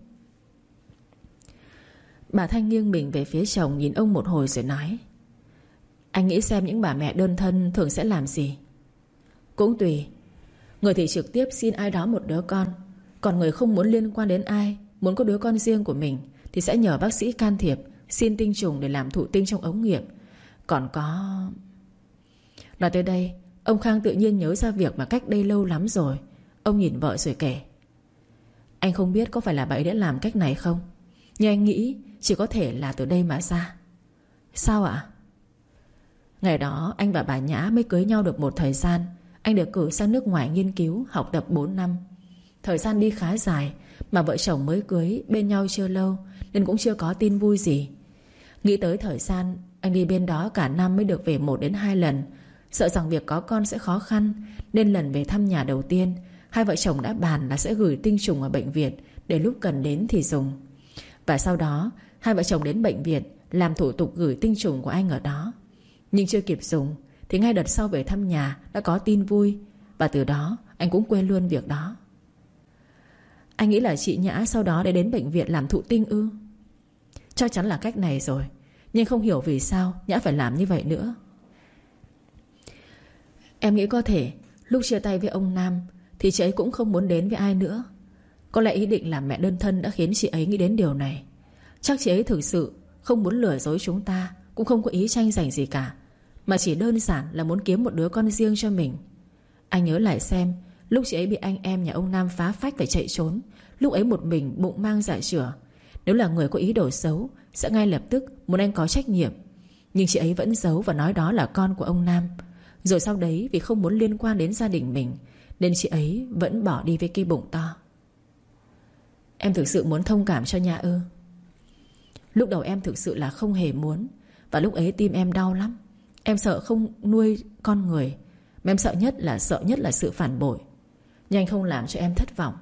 A: Bà Thanh nghiêng mình về phía chồng, nhìn ông một hồi rồi nói: Anh nghĩ xem những bà mẹ đơn thân thường sẽ làm gì. Cũng tùy. Người thì trực tiếp xin ai đó một đứa con, còn người không muốn liên quan đến ai, muốn có đứa con riêng của mình, thì sẽ nhờ bác sĩ can thiệp, xin tinh trùng để làm thụ tinh trong ống nghiệm. Còn có... Nói tới đây, ông Khang tự nhiên nhớ ra việc mà cách đây lâu lắm rồi. Ông nhìn vợ rồi kể: Anh không biết có phải là bà ấy đã làm cách này không, nhưng anh nghĩ chỉ có thể là từ đây mà ra. Sao ạ? Ngày đó anh và bà Nhã mới cưới nhau được một thời gian. Anh được cử sang nước ngoài nghiên cứu, học tập 4 năm. Thời gian đi khá dài, mà vợ chồng mới cưới bên nhau chưa lâu, nên cũng chưa có tin vui gì. Nghĩ tới thời gian anh đi bên đó cả năm mới được về 1 đến 2 lần, sợ rằng việc có con sẽ khó khăn, nên lần về thăm nhà đầu tiên, hai vợ chồng đã bàn là sẽ gửi tinh trùng ở bệnh viện để lúc cần đến thì dùng. Và sau đó hai vợ chồng đến bệnh viện làm thủ tục gửi tinh trùng của anh ở đó. Nhưng chưa kịp dùng thì ngay đợt sau về thăm nhà đã có tin vui, và từ đó anh cũng quên luôn việc đó. Anh nghĩ là chị Nhã sau đó để đến bệnh viện làm thụ tinh ư? Chắc chắn là cách này rồi, nhưng không hiểu vì sao Nhã phải làm như vậy nữa. Em nghĩ có thể lúc chia tay với ông Nam thì chị ấy cũng không muốn đến với ai nữa. Có lẽ ý định làm mẹ đơn thân đã khiến chị ấy nghĩ đến điều này. Chắc chị ấy thực sự không muốn lừa dối chúng ta, cũng không có ý tranh giành gì cả, mà chỉ đơn giản là muốn kiếm một đứa con riêng cho mình. Anh nhớ lại xem, lúc chị ấy bị anh em nhà ông Nam phá phách phải chạy trốn, lúc ấy một mình bụng mang dạ chửa. Nếu là người có ý đồ xấu sẽ ngay lập tức muốn anh có trách nhiệm. Nhưng chị ấy vẫn giấu và nói đó là con của ông Nam. Rồi sau đấy vì không muốn liên quan đến gia đình mình, nên chị ấy vẫn bỏ đi với cái bụng to. Em thực sự muốn thông cảm cho Nhã ư? Lúc đầu em thực sự là không hề muốn. Và lúc ấy tim em đau lắm. Em sợ không nuôi con người, mà em sợ nhất là sự phản bội. Nhưng anh không làm cho em thất vọng.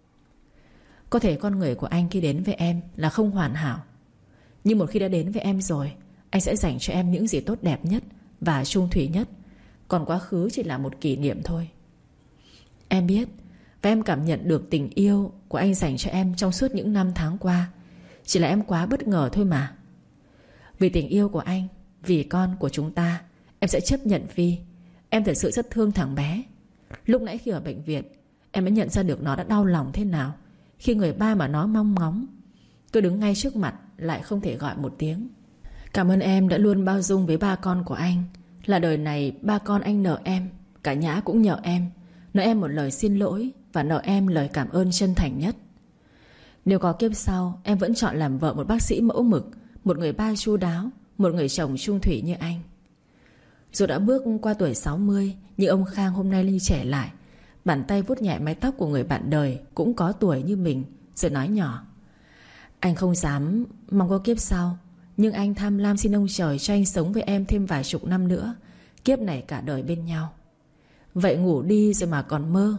A: Có thể con người của anh khi đến với em là không hoàn hảo, nhưng một khi đã đến với em rồi, anh sẽ dành cho em những gì tốt đẹp nhất và chung thủy nhất. Còn quá khứ chỉ là một kỷ niệm thôi. Em biết, và em cảm nhận được tình yêu của anh dành cho em trong suốt những năm tháng qua. Chỉ là em quá bất ngờ thôi mà. Vì tình yêu của anh, vì con của chúng ta, em sẽ chấp nhận Phi. Em thật sự rất thương thằng bé. Lúc nãy khi ở bệnh viện, em mới nhận ra được nó đã đau lòng thế nào khi người ba mà nó mong ngóng cứ đứng ngay trước mặt lại không thể gọi một tiếng. Cảm ơn em đã luôn bao dung với ba con của anh. Là đời này ba con anh nợ em, cả Nhã cũng nhờ em. Nợ em một lời xin lỗi và nợ em lời cảm ơn chân thành nhất. Nếu có kiếp sau, em vẫn chọn làm vợ một bác sĩ mẫu mực, một người ba chu đáo, một người chồng chung thủy như anh. Dù đã bước qua tuổi 60, nhưng ông Khang hôm nay như trẻ lại. Bàn tay vuốt nhẹ mái tóc của người bạn đời cũng có tuổi như mình, rồi nói nhỏ: Anh không dám mong có kiếp sau, nhưng anh tham lam xin ông trời cho anh sống với em thêm vài chục năm nữa, kiếp này cả đời bên nhau. Vậy ngủ đi rồi mà còn mơ.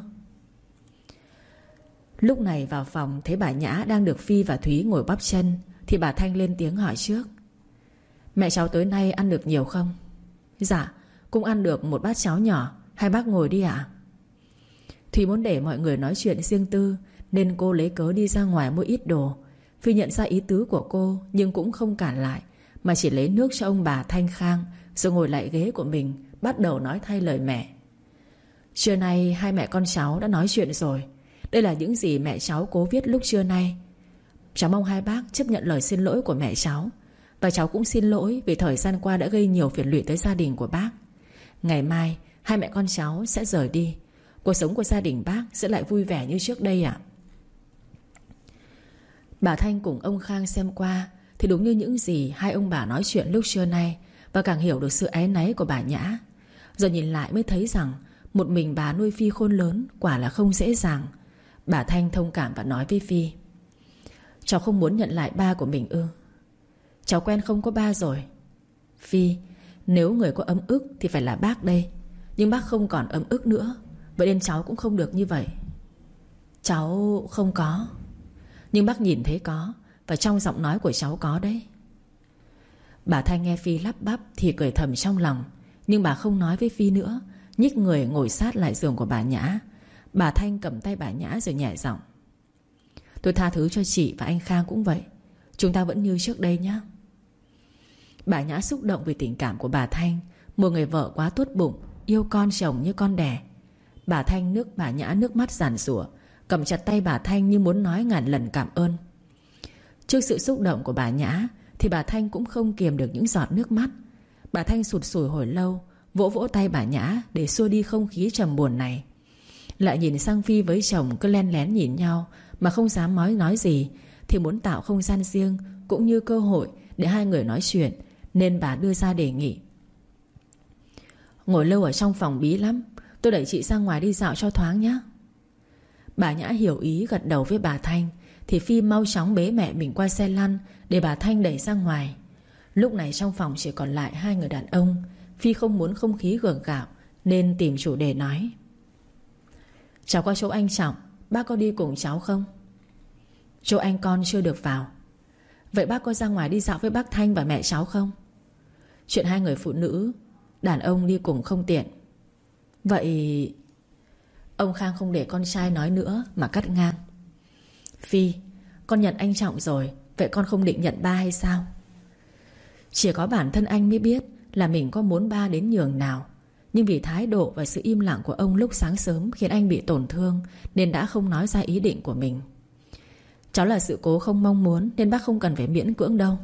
A: Lúc này vào phòng thấy bà Nhã đang được Phi và Thúy ngồi bắp chân, thì bà Thanh lên tiếng hỏi trước: Mẹ cháu tối nay ăn được nhiều không? Dạ, cũng ăn được một bát cháo nhỏ. Hai bác ngồi đi ạ. Thúy muốn để mọi người nói chuyện riêng tư, nên cô lấy cớ đi ra ngoài mua ít đồ. Phi nhận ra ý tứ của cô, nhưng cũng không cản lại, mà chỉ lấy nước cho ông bà Thanh Khang, rồi ngồi lại ghế của mình, bắt đầu nói thay lời mẹ. Trưa nay hai mẹ con cháu đã nói chuyện rồi. Đây là những gì mẹ cháu cố viết lúc trưa nay. Cháu mong hai bác chấp nhận lời xin lỗi của mẹ cháu. Và cháu cũng xin lỗi vì thời gian qua đã gây nhiều phiền lụy tới gia đình của bác. Ngày mai hai mẹ con cháu sẽ rời đi. Cuộc sống của gia đình bác sẽ lại vui vẻ như trước đây ạ. Bà Thanh cùng ông Khang xem qua thì đúng như những gì hai ông bà nói chuyện lúc trưa nay, và càng hiểu được sự áy náy của bà Nhã. Giờ nhìn lại mới thấy rằng một mình bà nuôi Phi khôn lớn quả là không dễ dàng. Bà Thanh thông cảm và nói với Phi: Cháu không muốn nhận lại ba của mình ư? Cháu quen không có ba rồi. Phi, nếu người có ấm ức thì phải là bác đây. Nhưng bác không còn ấm ức nữa, vậy nên cháu cũng không được như vậy. Cháu không có. Nhưng bác nhìn thấy có. và trong giọng nói của cháu có đấy. Bà Thanh nghe Phi lắp bắp thì cười thầm trong lòng, nhưng bà không nói với Phi nữa, nhích người ngồi sát lại giường của bà Nhã. Bà Thanh cầm tay bà Nhã rồi nhẹ giọng: tôi tha thứ cho chị và anh Khang cũng vậy. Chúng ta vẫn như trước đây nhé. Bà Nhã xúc động vì tình cảm của bà Thanh, một người vợ quá tốt bụng, yêu con chồng như con đẻ. Bà Nhã nước mắt giàn giụa, cầm chặt tay bà Thanh như muốn nói ngàn lần cảm ơn. Trước sự xúc động của bà Nhã thì bà Thanh cũng không kiềm được những giọt nước mắt. Bà Thanh sụt sùi hồi lâu, vỗ vỗ tay bà Nhã để xua đi không khí trầm buồn này. Lại nhìn sang Phi với chồng cứ len lén nhìn nhau mà không dám nói gì, thì muốn tạo không gian riêng cũng như cơ hội để hai người nói chuyện, nên bà đưa ra đề nghị: ngồi lâu ở trong phòng bí lắm, tôi đẩy chị ra ngoài đi dạo cho thoáng nhé. Bà Nhã hiểu ý gật đầu với bà Thanh, thì Phi mau chóng bế mẹ mình qua xe lăn để bà Thanh đẩy ra ngoài. Lúc này trong phòng chỉ còn lại hai người đàn ông. Phi không muốn không khí gượng gạo nên tìm chủ đề nói: cháu qua chỗ anh Trọng, bác có đi cùng cháu không? Chỗ anh con chưa được vào. Vậy bác có ra ngoài đi dạo với bác Thanh và mẹ cháu không? Chuyện hai người phụ nữ, đàn ông đi cùng không tiện. Vậy... Ông Khang không để con trai nói nữa mà cắt ngang: Phi, con nhận anh Trọng rồi, vậy con không định nhận ba hay sao? Chỉ có bản thân anh mới biết là mình có muốn ba đến nhường nào. Nhưng vì thái độ và sự im lặng của ông lúc sáng sớm khiến anh bị tổn thương, nên đã không nói ra ý định của mình. Cháu là sự cố không mong muốn, nên bác không cần phải miễn cưỡng đâu.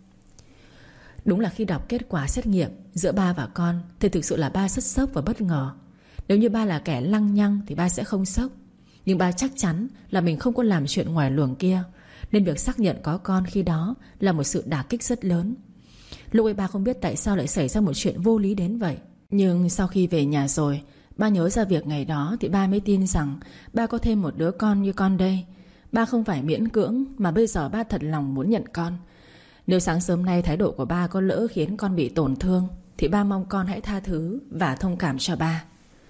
A: Đúng là khi đọc kết quả xét nghiệm giữa ba và con thì thực sự là ba rất sốc và bất ngờ. Nếu như ba là kẻ lăng nhăng thì ba sẽ không sốc, nhưng ba chắc chắn là mình không có làm chuyện ngoài luồng kia, nên việc xác nhận có con khi đó là một sự đả kích rất lớn. Lúc ấy ba không biết tại sao lại xảy ra một chuyện vô lý đến vậy. Nhưng sau khi về nhà rồi, ba nhớ ra việc ngày đó thì ba mới tin rằng ba có thêm một đứa con như con đây. Ba không phải miễn cưỡng, mà bây giờ ba thật lòng muốn nhận con. Nếu sáng sớm nay thái độ của ba có lỡ khiến con bị tổn thương thì ba mong con hãy tha thứ và thông cảm cho ba.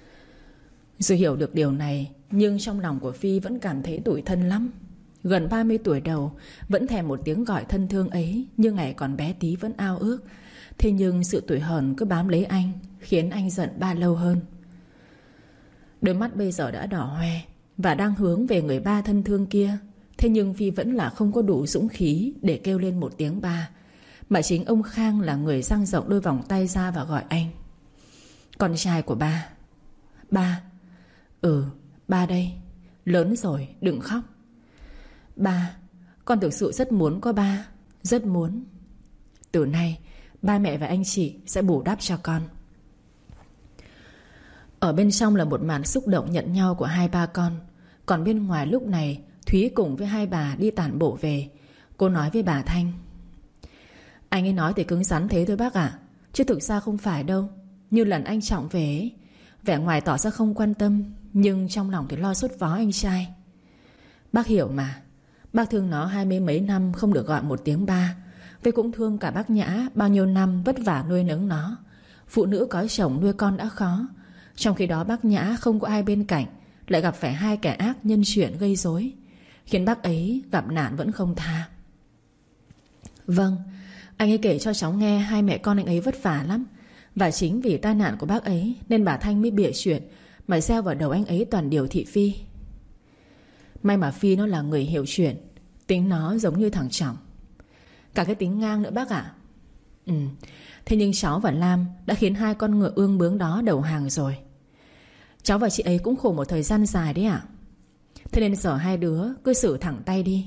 A: Dù hiểu được điều này, nhưng trong lòng của Phi vẫn cảm thấy tủi thân lắm. Gần 30 tuổi đầu, vẫn thèm một tiếng gọi thân thương ấy, như ngày còn bé tí vẫn ao ước. Thế nhưng sự tủi hờn cứ bám lấy anh, khiến anh giận ba lâu hơn. Đôi mắt bây giờ đã đỏ hoe và đang hướng về người ba thân thương kia. Thế nhưng Phi vẫn là không có đủ dũng khí để kêu lên một tiếng ba, mà chính ông Khang là người dang rộng đôi vòng tay ra và gọi anh: con trai của ba. Ba. Ba đây. Lớn rồi, đừng khóc. Ba, con thực sự rất muốn có ba. Rất muốn. Từ nay ba mẹ và anh chị sẽ bù đắp cho con. Ở bên trong là một màn xúc động nhận nhau của hai ba con. Còn bên ngoài lúc này Thúy cùng với hai bà đi tản bộ về. Cô nói với bà Thanh: anh ấy nói thì cứng rắn thế thôi bác ạ, chứ thực ra không phải đâu. Như lần anh Trọng về ấy, vẻ ngoài tỏ ra không quan tâm, nhưng trong lòng thì lo sốt vó anh trai. Bác hiểu mà. Bác thương nó 20 mấy năm không được gọi một tiếng ba. Vậy cũng thương cả bác Nhã, bao nhiêu năm vất vả nuôi nấng nó. Phụ nữ có chồng nuôi con đã khó, trong khi đó bác Nhã không có ai bên cạnh, lại gặp phải hai kẻ ác nhân chuyện gây rối, khiến bác ấy gặp nạn vẫn không tha. Vâng, anh ấy kể cho cháu nghe hai mẹ con anh ấy vất vả lắm. Và chính vì tai nạn của bác ấy nên bà Thanh mới bịa chuyện mà gieo vào đầu anh ấy toàn điều thị Phi. May mà Phi nó là người hiểu chuyện, tính nó giống như thằng Trọng. Cả cái tính ngang nữa bác ạ. Thế nhưng cháu và Lam đã khiến hai con ngựa ương bướng đó đầu hàng rồi. Cháu và chị ấy cũng khổ một thời gian dài đấy ạ. Thế nên giờ hai đứa cứ xử thẳng tay đi.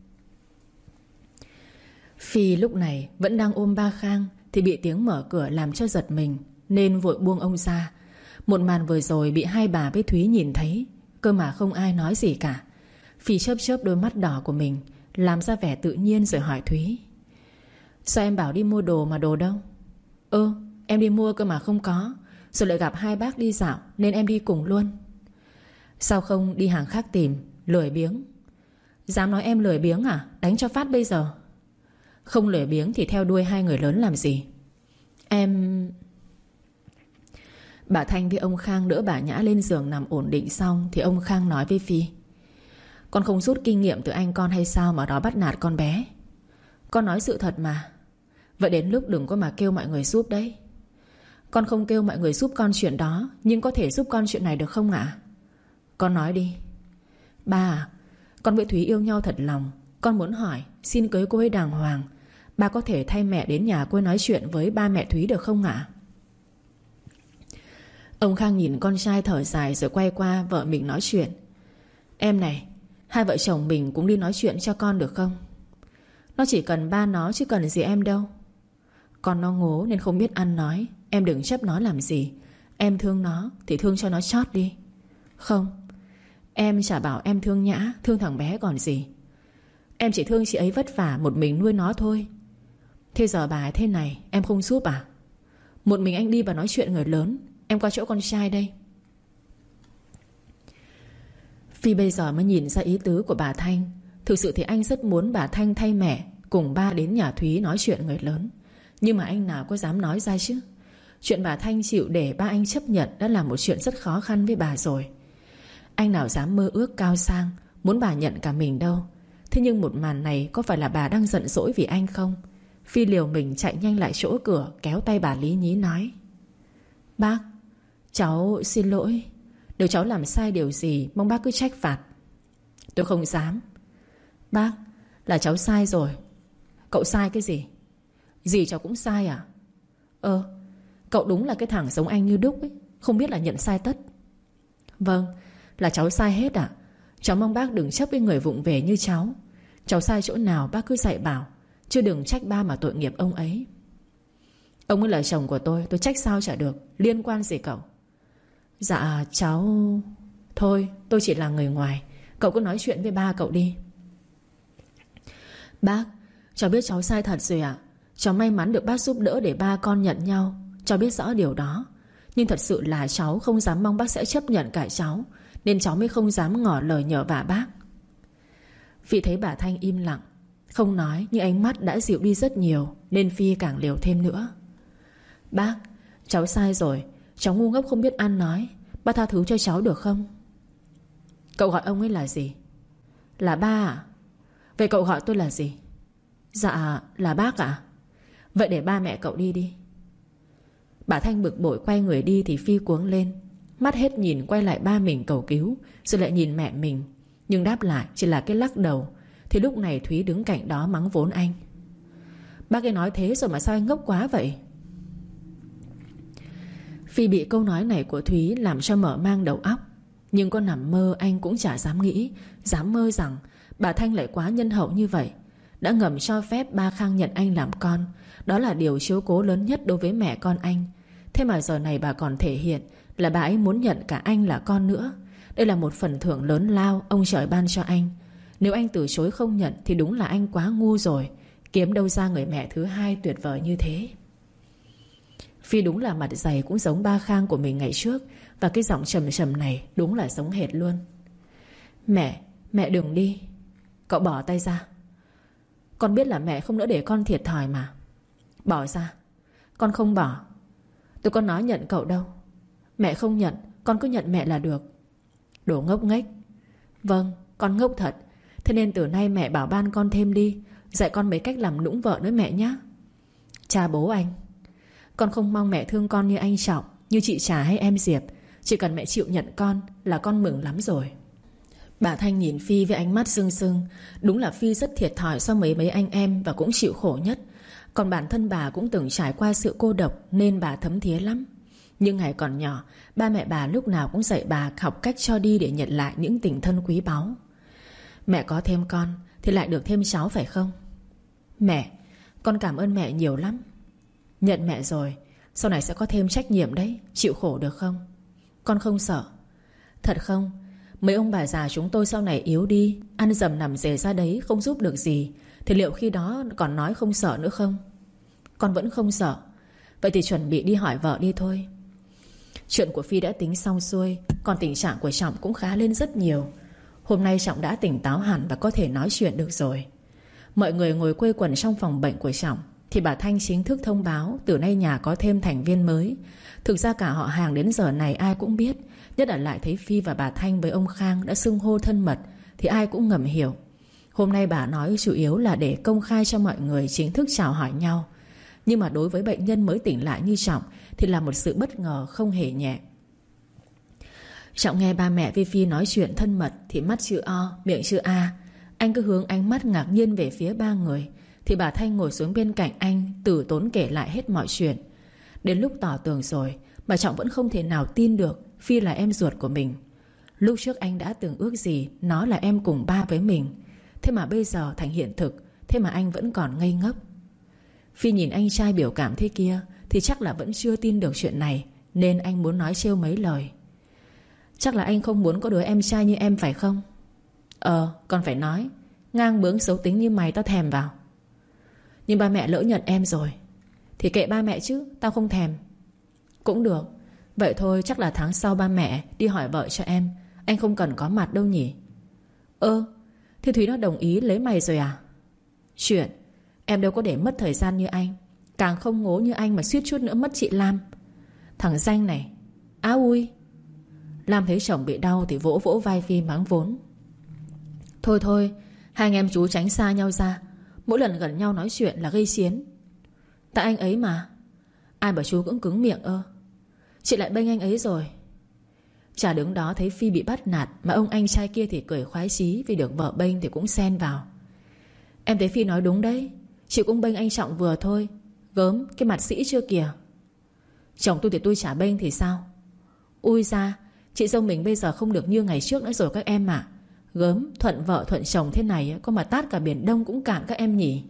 A: Phi lúc này vẫn đang ôm ba Khang thì bị tiếng mở cửa làm cho giật mình, nên vội buông ông ra. Một màn vừa rồi bị hai bà với Thúy nhìn thấy, cơ mà không ai nói gì cả. Phi chớp chớp đôi mắt đỏ của mình, làm ra vẻ tự nhiên rồi hỏi Thúy: sao em bảo đi mua đồ mà đồ đâu? Em đi mua cơ mà không có, rồi lại gặp hai bác đi dạo nên em đi cùng luôn. Sao không đi hàng khác tìm, lười biếng? Dám nói em lười biếng à? Đánh cho phát bây giờ. Không lười biếng thì theo đuôi hai người lớn làm gì? Em... Bà Thanh với ông Khang đỡ bà Nhã lên giường nằm ổn định xong thì ông Khang nói với Phi: Con không rút kinh nghiệm từ anh con hay sao mà đó bắt nạt con bé? Con nói sự thật mà. Vậy đến lúc đừng có mà kêu mọi người giúp đấy. Con không kêu mọi người giúp con chuyện đó, nhưng có thể giúp con chuyện này được không ạ? Con nói đi. Ba à, con với Thúy yêu nhau thật lòng. Con muốn hỏi, xin cưới cô ấy đàng hoàng. Ba có thể thay mẹ đến nhà cô ấy nói chuyện với ba mẹ Thúy được không ạ? Ông Khang nhìn con trai thở dài rồi quay qua vợ mình nói chuyện. Em này, hai vợ chồng mình cũng đi nói chuyện cho con được không? Nó chỉ cần ba nó chứ cần gì em đâu. Con nó ngố nên không biết ăn nói. Em đừng chấp nó làm gì. Em thương nó thì thương cho nó chót đi. Không, em chả bảo em thương Nhã, thương thằng bé còn gì. Em chỉ thương chị ấy vất vả một mình nuôi nó thôi. Thế giờ bà ấy thế này em không giúp à? Một mình anh đi và nói chuyện người lớn. Em qua chỗ con trai đây. Phi bây giờ mới nhìn ra ý tứ của bà Thanh. Thực sự thì anh rất muốn bà Thanh thay mẹ cùng ba đến nhà Thúy nói chuyện người lớn. Nhưng mà anh nào có dám nói ra chứ. Chuyện bà Thanh chịu để ba anh chấp nhận đã là một chuyện rất khó khăn với bà rồi. Anh nào dám mơ ước cao sang muốn bà nhận cả mình đâu. Thế nhưng một màn này có phải là bà đang giận dỗi vì anh không? Phi liều mình chạy nhanh lại chỗ cửa, kéo tay bà lý nhí nói: Bác, cháu xin lỗi. Nếu cháu làm sai điều gì mong bác cứ trách phạt. Tôi không dám. Bác, là cháu sai rồi. Cậu sai cái gì? Gì cháu cũng sai à? Cậu đúng là cái thằng giống anh như đúc ấy, không biết là nhận sai tất. Vâng, là cháu sai hết ạ. Cháu mong bác đừng chấp với người vụng về như cháu. Cháu sai chỗ nào bác cứ dạy bảo, chứ đừng trách ba mà tội nghiệp ông ấy. Ông ấy là chồng của tôi trách sao chả được. Liên quan gì cậu? Dạ cháu... Thôi tôi chỉ là người ngoài. Cậu cứ nói chuyện với ba cậu đi. Bác, cháu biết cháu sai thật rồi ạ. Cháu may mắn được bác giúp đỡ để ba con nhận nhau. Cháu biết rõ điều đó. Nhưng thật sự là cháu không dám mong bác sẽ chấp nhận cả cháu, nên cháu mới không dám ngỏ lời nhờ vả bác. Phi thấy bà Thanh im lặng, không nói, nhưng ánh mắt đã dịu đi rất nhiều, nên Phi càng liều thêm nữa. Bác, cháu sai rồi. Cháu ngu ngốc không biết ăn nói. Bác tha thứ cho cháu được không? Cậu gọi ông ấy là gì? Là ba à? Vậy cậu gọi tôi là gì? Dạ là bác ạ. Vậy để ba mẹ cậu đi đi. Bà Thanh bực bội quay người đi thì Phi cuống lên, mắt hết nhìn quay lại ba mình cầu cứu, rồi lại nhìn mẹ mình. Nhưng đáp lại chỉ là cái lắc đầu. Thì lúc này Thúy đứng cạnh đó mắng vốn anh: Bác ấy nói thế rồi mà sao anh ngốc quá vậy? Phi bị câu nói này của Thúy làm cho mở mang đầu óc. Nhưng có nằm mơ anh cũng chả dám nghĩ, dám mơ rằng bà Thanh lại quá nhân hậu như vậy. Đã ngầm cho phép ba Khang nhận anh làm con. Đó là điều chiếu cố lớn nhất đối với mẹ con anh. Thế mà giờ này bà còn thể hiện là bà ấy muốn nhận cả anh là con nữa. Đây là một phần thưởng lớn lao ông trời ban cho anh. Nếu anh từ chối không nhận thì đúng là anh quá ngu rồi. Kiếm đâu ra người mẹ thứ hai tuyệt vời như thế. Phi đúng là mặt dày cũng giống ba Khang của mình ngày trước. Và cái giọng trầm trầm này đúng là giống hệt luôn. Mẹ đừng đi. Cậu bỏ tay ra. Con biết là mẹ không nỡ để con thiệt thòi mà. Bỏ ra. Con không bỏ. Tôi có nói nhận cậu đâu. Mẹ không nhận, con cứ nhận mẹ là được. Đồ ngốc nghếch. Vâng, con ngốc thật. Thế nên từ nay mẹ bảo ban con thêm đi, dạy con mấy cách làm nũng vợ nữa mẹ nhé. Cha bố anh, con không mong mẹ thương con như anh Trọng, như chị Trà hay em Diệp. Chỉ cần mẹ chịu nhận con là con mừng lắm rồi. Bà Thanh nhìn Phi với ánh mắt sưng sưng. Đúng là Phi rất thiệt thòi so với mấy anh em và cũng chịu khổ nhất. Còn bản thân bà cũng từng trải qua sự cô độc nên bà thấm thía lắm. Nhưng ngày còn nhỏ, ba mẹ bà lúc nào cũng dạy bà học cách cho đi để nhận lại những tình thân quý báu. Mẹ có thêm con thì lại được thêm cháu phải không? Mẹ, con cảm ơn mẹ nhiều lắm. Nhận mẹ rồi, sau này sẽ có thêm trách nhiệm đấy. Chịu khổ được không? Con không sợ. Thật không? Mấy ông bà già chúng tôi sau này yếu đi, ăn dầm nằm rề ra đấy, không giúp được gì, thì liệu khi đó còn nói không sợ nữa không? Con vẫn không sợ. Vậy thì chuẩn bị đi hỏi vợ đi thôi. Chuyện của Phi đã tính xong xuôi. Còn tình trạng của Trọng cũng khá lên rất nhiều. Hôm nay Trọng đã tỉnh táo hẳn và có thể nói chuyện được rồi. Mọi người ngồi quây quần trong phòng bệnh của Trọng thì bà Thanh chính thức thông báo từ nay nhà có thêm thành viên mới. Thực ra cả họ hàng đến giờ này ai cũng biết, nhất là lại thấy Phi và bà Thanh với ông Khang đã xưng hô thân mật thì ai cũng ngầm hiểu. Hôm nay bà nói chủ yếu là để công khai cho mọi người chính thức chào hỏi nhau. Nhưng mà đối với bệnh nhân mới tỉnh lại như Trọng thì là một sự bất ngờ không hề nhẹ. Trọng nghe ba mẹ Vi Phi nói chuyện thân mật thì mắt chữ O, miệng chữ A. Anh cứ hướng ánh mắt ngạc nhiên về phía ba người thì bà Thanh ngồi xuống bên cạnh anh, từ tốn kể lại hết mọi chuyện. Đến lúc tỏ tường rồi mà Trọng vẫn không thể nào tin được Phi là em ruột của mình. Lúc trước anh đã từng ước gì nó là em cùng ba với mình, thế mà bây giờ thành hiện thực. Thế mà anh vẫn còn ngây ngốc. Phi nhìn anh trai biểu cảm thế kia thì chắc là vẫn chưa tin được chuyện này, nên anh muốn nói trêu mấy lời. Chắc là anh không muốn có đứa em trai như em phải không? Còn phải nói. Ngang bướng xấu tính như mày tao thèm vào. Nhưng ba mẹ lỡ nhận em rồi thì kệ ba mẹ chứ, tao không thèm. Cũng được. Vậy thôi, chắc là tháng sau ba mẹ đi hỏi vợ cho em. Anh không cần có mặt đâu nhỉ? Thế Thúy nó đồng ý lấy mày rồi à? Chuyện em đâu có để mất thời gian như anh, càng không ngố như anh mà suýt chút nữa mất chị Lam. Thằng danh này. Ui. Lam thấy chồng bị đau thì vỗ vỗ vai Phi mắng vốn. Thôi, hai anh em chú tránh xa nhau ra. Mỗi lần gần nhau nói chuyện là gây chiến. Tại anh ấy mà. Ai bảo chú cũng cứng miệng Chị lại bênh anh ấy rồi. Chả đứng đó thấy Phi bị bắt nạt mà ông anh trai kia thì cười khoái chí vì được vợ bênh thì cũng xen vào. Em thấy Phi nói đúng đấy. Chị cũng bênh anh Trọng vừa thôi. Gớm, cái mặt sĩ chưa kìa. Chồng tôi thì tôi chả bênh thì sao? Ui ra, chị dâu mình bây giờ không được như ngày trước nữa rồi các em ạ. Gớm, thuận vợ thuận chồng thế này có mà tát cả biển Đông cũng cạn các em nhỉ.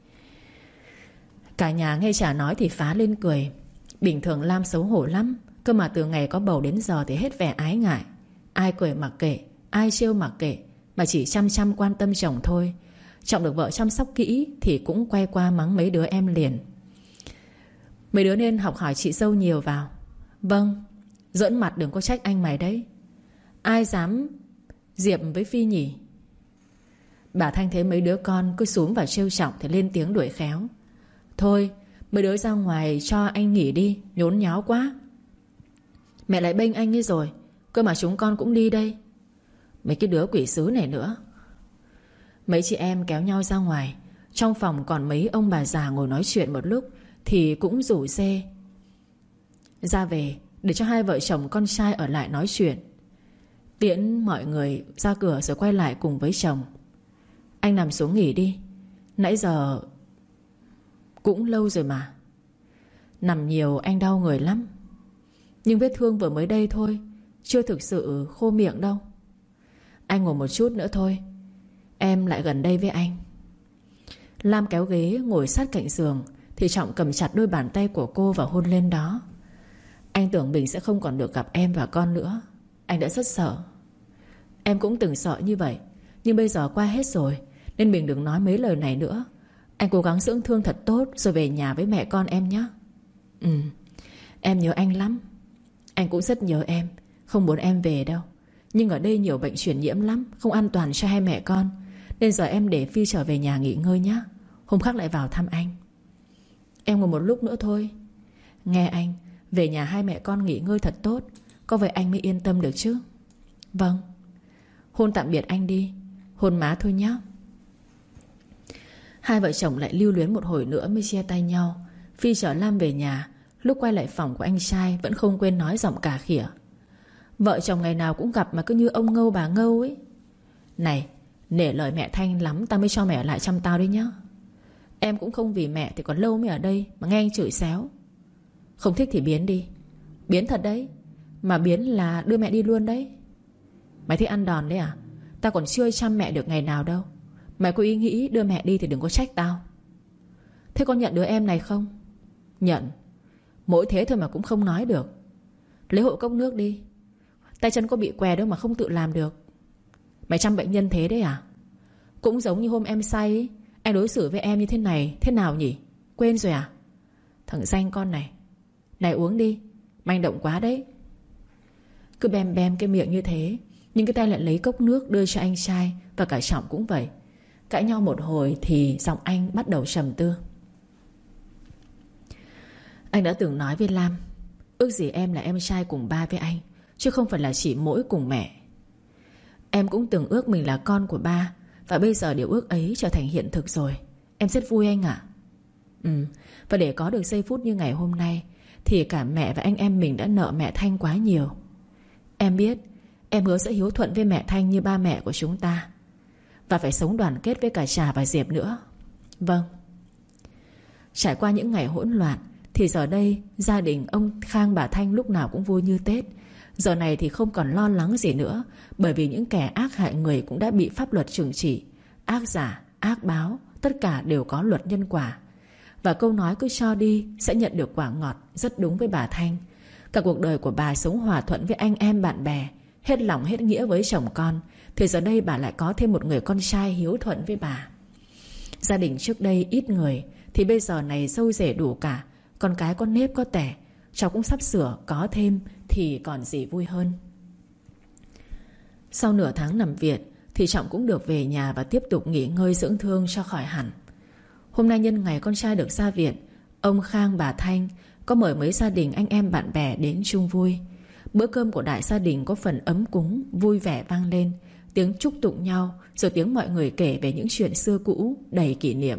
A: Cả nhà nghe chả nói thì phá lên cười. Bình thường Lam xấu hổ lắm, cơ mà từ ngày có bầu đến giờ thì hết vẻ ái ngại. Ai cười mặc kệ, ai trêu mặc kệ, mà chỉ chăm chăm quan tâm chồng thôi. Trọng được vợ chăm sóc kỹ thì cũng quay qua mắng mấy đứa em liền. Mấy đứa nên học hỏi chị dâu nhiều vào. Vâng. Giỡn mặt đừng có trách anh mày đấy. Ai dám Diệp với Phi nhỉ? Bà Thanh thấy mấy đứa con cứ xúm vào trêu Trọng thì lên tiếng đuổi khéo. Thôi mấy đứa ra ngoài cho anh nghỉ đi, nhốn nháo quá. Mẹ lại bênh anh ấy rồi, cơ mà chúng con cũng đi đây. Mấy cái đứa quỷ sứ này nữa. Mấy chị em kéo nhau ra ngoài. Trong phòng còn mấy ông bà già ngồi nói chuyện một lúc thì cũng rủ dê ra về để cho hai vợ chồng con trai ở lại nói chuyện. Tiễn mọi người ra cửa rồi quay lại cùng với chồng. Anh nằm xuống nghỉ đi. Nãy giờ cũng lâu rồi mà. Nằm nhiều anh đau người lắm. Nhưng vết thương vừa mới đây thôi, chưa thực sự khô miệng đâu. Anh ngồi một chút nữa thôi, em lại gần đây với anh. Lam kéo ghế ngồi sát cạnh giường thì Trọng cầm chặt đôi bàn tay của cô và hôn lên đó. Anh tưởng mình sẽ không còn được gặp em và con nữa. Anh đã rất sợ. Em cũng từng sợ như vậy, nhưng bây giờ qua hết rồi, nên mình đừng nói mấy lời này nữa. Anh cố gắng dưỡng thương thật tốt rồi về nhà với mẹ con em nhé. Em nhớ anh lắm. Anh cũng rất nhớ em. Không muốn em về đâu, nhưng ở đây nhiều bệnh truyền nhiễm lắm, không an toàn cho hai mẹ con. Nên giờ em để Phi trở về nhà nghỉ ngơi nhé. Hôm khác lại vào thăm anh. Em ngồi một lúc nữa thôi. Nghe anh, về nhà hai mẹ con nghỉ ngơi thật tốt, có vậy anh mới yên tâm được chứ. Vâng. Hôn tạm biệt anh đi. Hôn má thôi nhé. Hai vợ chồng lại lưu luyến một hồi nữa mới chia tay nhau. Phi chở Lam về nhà. Lúc quay lại phòng của anh trai vẫn không quên nói giọng cà khịa. Vợ chồng ngày nào cũng gặp mà cứ như ông ngâu bà ngâu ấy. Này, nể lời mẹ Thanh lắm, tao mới cho mẹ ở lại chăm tao đấy nhá. Em cũng không vì mẹ thì còn lâu mới ở đây mà nghe anh chửi xéo. Không thích thì biến đi. Biến thật đấy. Mà biến là đưa mẹ đi luôn đấy. Mày thích ăn đòn đấy à? Tao còn chưa chăm mẹ được ngày nào đâu. Mày có ý nghĩ đưa mẹ đi thì đừng có trách tao. Thế con nhận đứa em này không? Nhận. Mỗi thế thôi mà cũng không nói được. Lấy hộ cốc nước đi. Tay chân có bị què đâu mà không tự làm được. Mày chăm bệnh nhân thế đấy à? Cũng giống như hôm em say ấy, anh đối xử với em như thế này, thế nào nhỉ? Quên rồi à? Thằng danh con này. Này uống đi, manh động quá đấy. Cứ bem bem cái miệng như thế, nhưng cái tay lại lấy cốc nước đưa cho anh trai. Và cả Trọng cũng vậy. Cãi nhau một hồi thì giọng anh bắt đầu trầm tư. Anh đã từng nói với Lam, ước gì em là em trai cùng ba với anh, chứ không phải là chỉ mỗi cùng mẹ. Em cũng từng ước mình là con của ba, và bây giờ điều ước ấy trở thành hiện thực rồi. Em rất vui anh ạ. Và để có được giây phút như ngày hôm nay thì cả mẹ và anh em mình đã nợ mẹ Thanh quá nhiều. Em biết, em hứa sẽ hiếu thuận với mẹ Thanh như ba mẹ của chúng ta, và phải sống đoàn kết với cả Trà và Diệp nữa. Vâng. Trải qua những ngày hỗn loạn thì giờ đây gia đình ông Khang bà Thanh lúc nào cũng vui như Tết. Giờ này thì không còn lo lắng gì nữa, bởi vì những kẻ ác hại người cũng đã bị pháp luật trừng trị. Ác giả, ác báo, tất cả đều có luật nhân quả. Và câu nói cứ cho đi sẽ nhận được quả ngọt rất đúng với bà Thanh. Cả cuộc đời của bà sống hòa thuận với anh em bạn bè, hết lòng hết nghĩa với chồng con, thì giờ đây bà lại có thêm một người con trai hiếu thuận với bà. Gia đình trước đây ít người thì bây giờ này dâu rể đủ cả, con cái có nếp có tẻ. Cháu cũng sắp sửa có thêm thì còn gì vui hơn. Sau nửa tháng nằm viện thì Trọng cũng được về nhà và tiếp tục nghỉ ngơi dưỡng thương cho khỏi hẳn. Hôm nay nhân ngày con trai được ra viện, ông Khang bà Thanh có mời mấy gia đình anh em bạn bè đến chung vui. Bữa cơm của đại gia đình có phần ấm cúng, vui vẻ vang lên, tiếng chúc tụng nhau, rồi tiếng mọi người kể về những chuyện xưa cũ đầy kỷ niệm.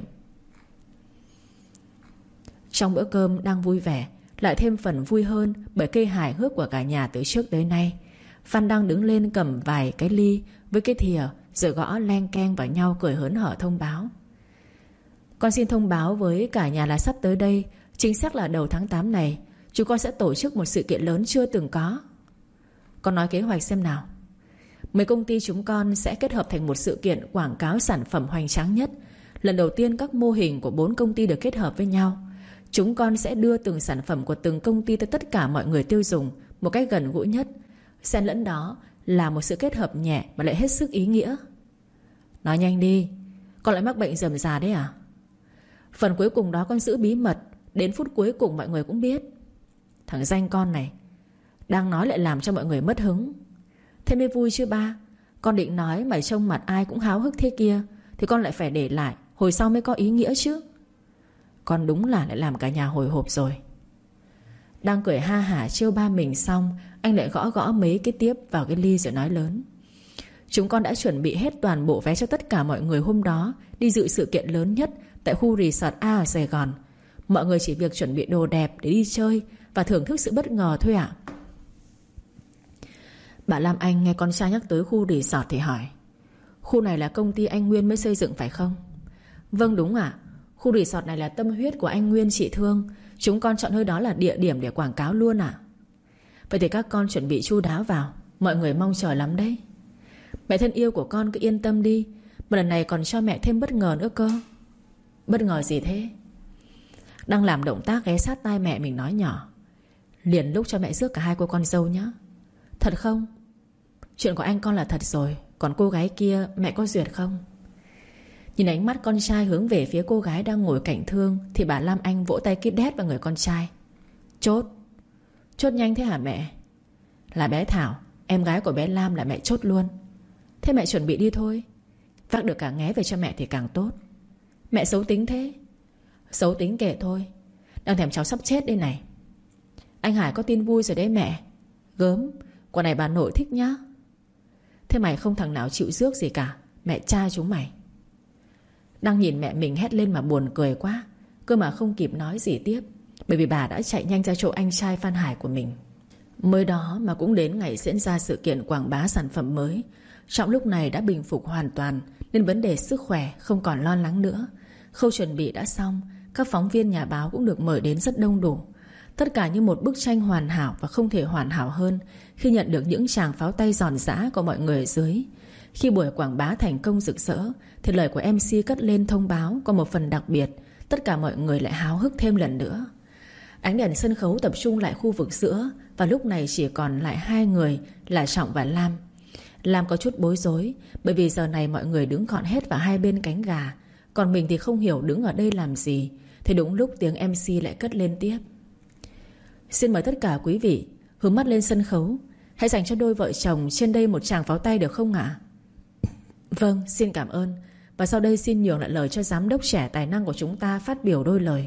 A: Trong bữa cơm đang vui vẻ, lại thêm phần vui hơn bởi cây hài hước của cả nhà từ trước tới nay. Phan Đăng đứng lên cầm vài cái ly với cái thìa, rồi gõ leng keng vào nhau cười hớn hở thông báo: Con xin thông báo với cả nhà là sắp tới đây, chính xác là đầu tháng 8 này, chúng con sẽ tổ chức một sự kiện lớn chưa từng có. Con nói kế hoạch xem nào. Mấy công ty chúng con sẽ kết hợp thành một sự kiện quảng cáo sản phẩm hoành tráng nhất. Lần đầu tiên các mô hình của 4 công ty được kết hợp với nhau. Chúng con sẽ đưa từng sản phẩm của từng công ty tới tất cả mọi người tiêu dùng một cách gần gũi nhất. Xen lẫn đó là một sự kết hợp nhẹ mà lại hết sức ý nghĩa. Nói nhanh đi, con lại mắc bệnh rườm rà đấy à? Phần cuối cùng đó con giữ bí mật, đến phút cuối cùng mọi người cũng biết. Thằng danh con này, đang nói lại làm cho mọi người mất hứng. Thế mới vui chứ ba. Con định nói mày trông mặt ai cũng háo hức thế kia, thì con lại phải để lại, hồi sau mới có ý nghĩa chứ. Con đúng là lại làm cả nhà hồi hộp rồi. Đang cười ha hả trêu ba mình xong, anh lại gõ gõ mấy cái tiếp vào cái ly rồi nói lớn: Chúng con đã chuẩn bị hết toàn bộ vé cho tất cả mọi người hôm đó đi dự sự kiện lớn nhất tại khu resort A ở Sài Gòn. Mọi người chỉ việc chuẩn bị đồ đẹp để đi chơi và thưởng thức sự bất ngờ thôi ạ. Bà Lam Anh nghe con trai nhắc tới khu resort thì hỏi: Khu này là công ty anh Nguyên mới xây dựng phải không? Vâng đúng ạ. Khu resort này là tâm huyết của anh Nguyên chị Thương. Chúng con chọn nơi đó là địa điểm để quảng cáo luôn ạ. Vậy thì các con chuẩn bị chu đáo vào, mọi người mong chờ lắm đấy. Mẹ thân yêu của con cứ yên tâm đi, mà lần này còn cho mẹ thêm bất ngờ nữa cơ. Bất ngờ gì thế? Đang làm động tác ghé sát tai mẹ mình nói nhỏ: Liền lúc cho mẹ rước cả hai cô con dâu nhé. Thật không? Chuyện của anh con là thật rồi, còn cô gái kia mẹ có duyệt không? Nhìn ánh mắt con trai hướng về phía cô gái đang ngồi cạnh Thương thì bà Lam Anh vỗ tay cái đét vào người con trai: Chốt. Chốt nhanh thế hả mẹ? Là bé Thảo, em gái của bé Lam là mẹ chốt luôn. Thế mẹ chuẩn bị đi thôi. Vác được cả nghé về cho mẹ thì càng tốt. Mẹ xấu tính thế. Xấu tính kệ thôi, đang thèm cháu sắp chết đây này. Anh Hải có tin vui rồi đấy mẹ. Gớm, quả này bà nội thích nhá. Thế mày không thằng nào chịu rước gì cả, mẹ cha chúng mày. Đang nhìn mẹ mình hét lên mà buồn cười quá, cơ mà không kịp nói gì tiếp, bởi vì bà đã chạy nhanh ra chỗ anh trai Phan Hải của mình. Mới đó mà cũng đến ngày diễn ra sự kiện quảng bá sản phẩm mới. Trọng lúc này đã bình phục hoàn toàn, nên vấn đề sức khỏe không còn lo lắng nữa. Khâu chuẩn bị đã xong, các phóng viên nhà báo cũng được mời đến rất đông đủ. Tất cả như một bức tranh hoàn hảo và không thể hoàn hảo hơn khi nhận được những tràng pháo tay giòn giã của mọi người ở dưới. Khi buổi quảng bá thành công rực rỡ thì lời của MC cất lên thông báo có một phần đặc biệt. Tất cả mọi người lại háo hức thêm lần nữa. Ánh đèn sân khấu tập trung lại khu vực giữa, và lúc này chỉ còn lại hai người là Trọng và Lam. Lam có chút bối rối, bởi vì giờ này mọi người đứng gọn hết vào hai bên cánh gà, còn mình thì không hiểu đứng ở đây làm gì. Thì đúng lúc tiếng MC lại cất lên tiếp: Xin mời tất cả quý vị hướng mắt lên sân khấu. Hãy dành cho đôi vợ chồng trên đây một tràng pháo tay được không ạ? Vâng, xin cảm ơn. Và sau đây xin nhường lại lời cho giám đốc trẻ tài năng của chúng ta phát biểu đôi lời.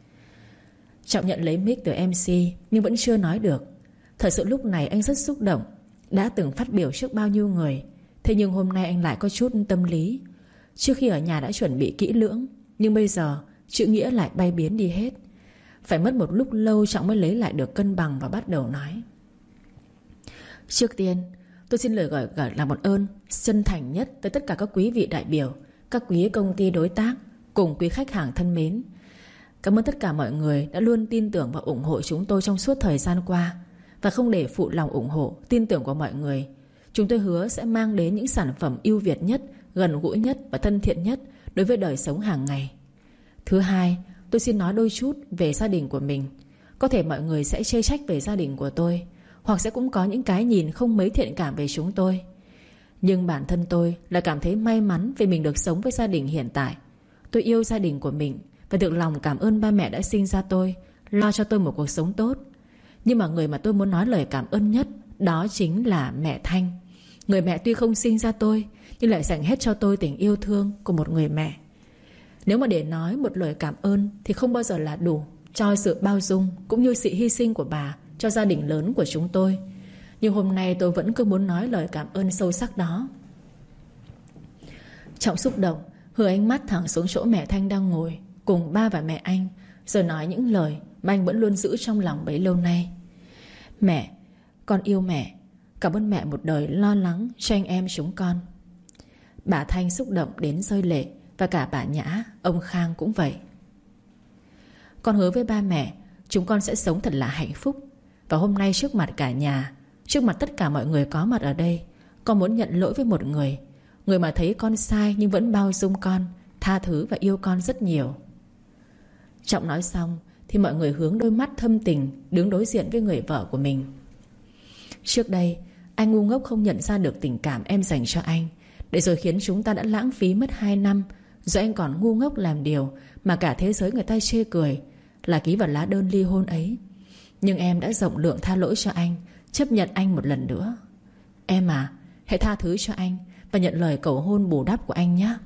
A: Trọng nhận lấy mic từ MC nhưng vẫn chưa nói được. Thật sự lúc này anh rất xúc động. Đã từng phát biểu trước bao nhiêu người, Thế nhưng hôm nay anh lại có chút tâm lý. Trước khi ở nhà đã chuẩn bị kỹ lưỡng, nhưng bây giờ chữ nghĩa lại bay biến đi hết. Phải mất một lúc lâu Trọng mới lấy lại được cân bằng và bắt đầu nói. Trước tiên tôi xin lời gửi là một ơn chân thành nhất tới tất cả các quý vị đại biểu, các quý công ty đối tác cùng quý khách hàng thân mến. Cảm ơn tất cả mọi người đã luôn tin tưởng và ủng hộ chúng tôi trong suốt thời gian qua. Và không để phụ lòng ủng hộ, tin tưởng của mọi người, chúng tôi hứa sẽ mang đến những sản phẩm ưu việt nhất, gần gũi nhất và thân thiện nhất đối với đời sống hàng ngày. Thứ hai, tôi xin nói đôi chút về gia đình của mình. Có thể mọi người sẽ chê trách về gia đình của tôi, hoặc sẽ cũng có những cái nhìn không mấy thiện cảm về chúng tôi. Nhưng bản thân tôi là cảm thấy may mắn vì mình được sống với gia đình hiện tại. Tôi yêu gia đình của mình và được lòng cảm ơn ba mẹ đã sinh ra tôi, lo cho tôi một cuộc sống tốt. Nhưng mà người mà tôi muốn nói lời cảm ơn nhất, đó chính là mẹ Thanh. Người mẹ tuy không sinh ra tôi, nhưng lại dành hết cho tôi tình yêu thương của một người mẹ. Nếu mà để nói một lời cảm ơn thì không bao giờ là đủ cho sự bao dung cũng như sự hy sinh của bà cho gia đình lớn của chúng tôi. Nhưng hôm nay tôi vẫn cứ muốn nói lời cảm ơn sâu sắc đó. Trọng xúc động hướng ánh mắt thẳng xuống chỗ mẹ Thanh đang ngồi cùng ba và mẹ anh, rồi nói những lời mà anh vẫn luôn giữ trong lòng bấy lâu nay. Mẹ, con yêu mẹ. Cảm ơn mẹ một đời lo lắng cho anh em chúng con. Bà Thanh xúc động đến rơi lệ, và cả bà Nhã, ông Khang cũng vậy. Con hứa với ba mẹ chúng con sẽ sống thật là hạnh phúc. Và hôm nay trước mặt cả nhà, trước mặt tất cả mọi người có mặt ở đây, con muốn nhận lỗi với một người. Người mà thấy con sai nhưng vẫn bao dung con, tha thứ và yêu con rất nhiều. Trọng nói xong thì mọi người hướng đôi mắt thâm tình đứng đối diện với người vợ của mình. Trước đây anh ngu ngốc không nhận ra được tình cảm em dành cho anh, để rồi khiến chúng ta đã lãng phí mất 2 năm. Rồi anh còn ngu ngốc làm điều mà cả thế giới người ta chê cười, là ký vào lá đơn ly hôn ấy. Nhưng em đã rộng lượng tha lỗi cho anh, chấp nhận anh một lần nữa. Em à, hãy tha thứ cho anh và nhận lời cầu hôn bù đắp của anh nhé.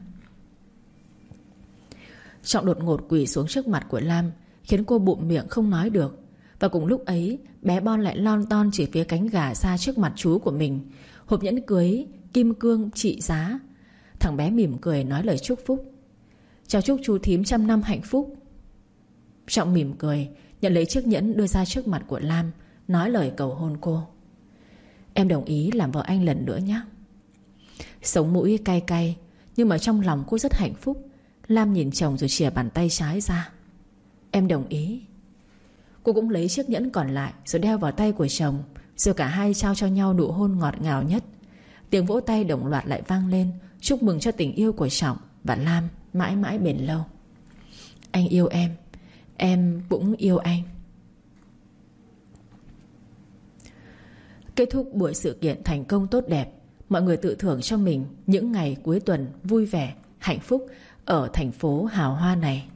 A: Trọng đột ngột quỳ xuống trước mặt của Lam, khiến cô bụm miệng không nói được. Và cùng lúc ấy, bé Bon lại lon ton chỉ phía cánh gà ra trước mặt chú của mình, hộp nhẫn cưới kim cương trị giá. Thằng bé mỉm cười nói lời chúc phúc. Chào chúc chú thím trăm năm hạnh phúc. Trọng mỉm cười nhận lấy chiếc nhẫn đưa ra trước mặt của Lam, nói lời cầu hôn cô. Em đồng ý làm vợ anh lần nữa nhé. Sống mũi cay cay, nhưng mà trong lòng cô rất hạnh phúc. Lam nhìn chồng rồi chìa bàn tay trái ra. Em đồng ý. Cô cũng lấy chiếc nhẫn còn lại rồi đeo vào tay của chồng, rồi cả hai trao cho nhau nụ hôn ngọt ngào nhất. Tiếng vỗ tay đồng loạt lại vang lên, chúc mừng cho tình yêu của Trọng và Lam mãi mãi bền lâu. Anh yêu em cũng yêu anh. Kết thúc buổi sự kiện thành công tốt đẹp, mọi người tự thưởng cho mình những ngày cuối tuần vui vẻ, hạnh phúc ở thành phố hào hoa này.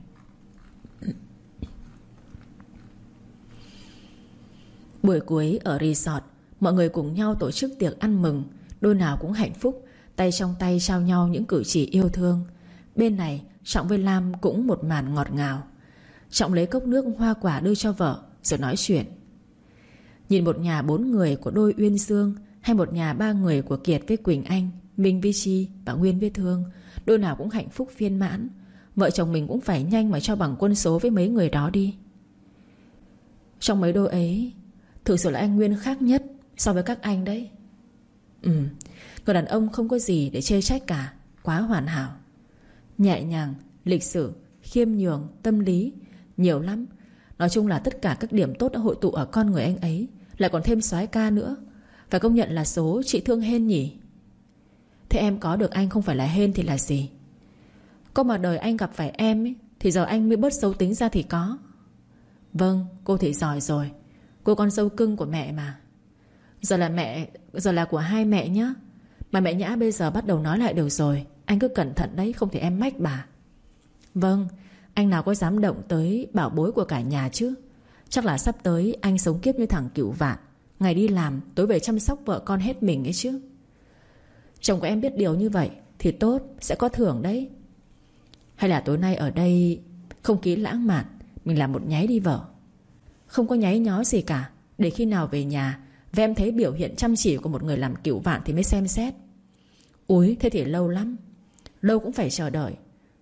A: Buổi cuối ở resort, mọi người cùng nhau tổ chức tiệc ăn mừng. Đôi nào cũng hạnh phúc, tay trong tay trao nhau những cử chỉ yêu thương. Bên này Trọng với Lam cũng một màn ngọt ngào. Trọng lấy cốc nước hoa quả đưa cho vợ rồi nói chuyện. Nhìn một nhà 4 người của đôi Uyên Dương, hay một nhà 3 người của Kiệt với Quỳnh Anh, Minh với Chi và Nguyên với Thương, đôi nào cũng hạnh phúc viên mãn. Vợ chồng mình cũng phải nhanh mà cho bằng quân số với mấy người đó đi. Trong mấy đôi ấy, thực sự là anh Nguyên khác nhất so với các anh đấy. Người đàn ông không có gì để chê trách cả, quá hoàn hảo. Nhẹ nhàng, lịch sự, khiêm nhường, tâm lý, nhiều lắm. Nói chung là tất cả các điểm tốt đã hội tụ ở con người anh ấy. Lại còn thêm soái ca nữa. Phải công nhận là số chị thương hên nhỉ. Thế em có được anh không phải là hên thì là gì? Có mà đời anh gặp phải em ấy, thì giờ anh mới bớt xấu tính ra thì có. Vâng, cô thì giỏi rồi. Cô con dâu cưng của mẹ mà. Giờ là của hai mẹ nhá. Mà mẹ Nhã bây giờ bắt đầu nói lại được rồi. Anh cứ cẩn thận đấy, không thì em mách bà. Vâng, anh nào có dám động tới bảo bối của cả nhà chứ. Chắc là sắp tới anh sống kiếp như thằng Cửu Vạn, ngày đi làm, tối về chăm sóc vợ con hết mình ấy chứ. Chồng của em biết điều như vậy thì tốt, sẽ có thưởng đấy. Hay là tối nay ở đây không khí lãng mạn, mình làm một nháy đi vợ. Không có nháy nhó gì cả. Để khi nào về nhà và em thấy biểu hiện chăm chỉ của một người làm Cửu Vạn thì mới xem xét. Úi thế thì lâu lắm. Lâu cũng phải chờ đợi.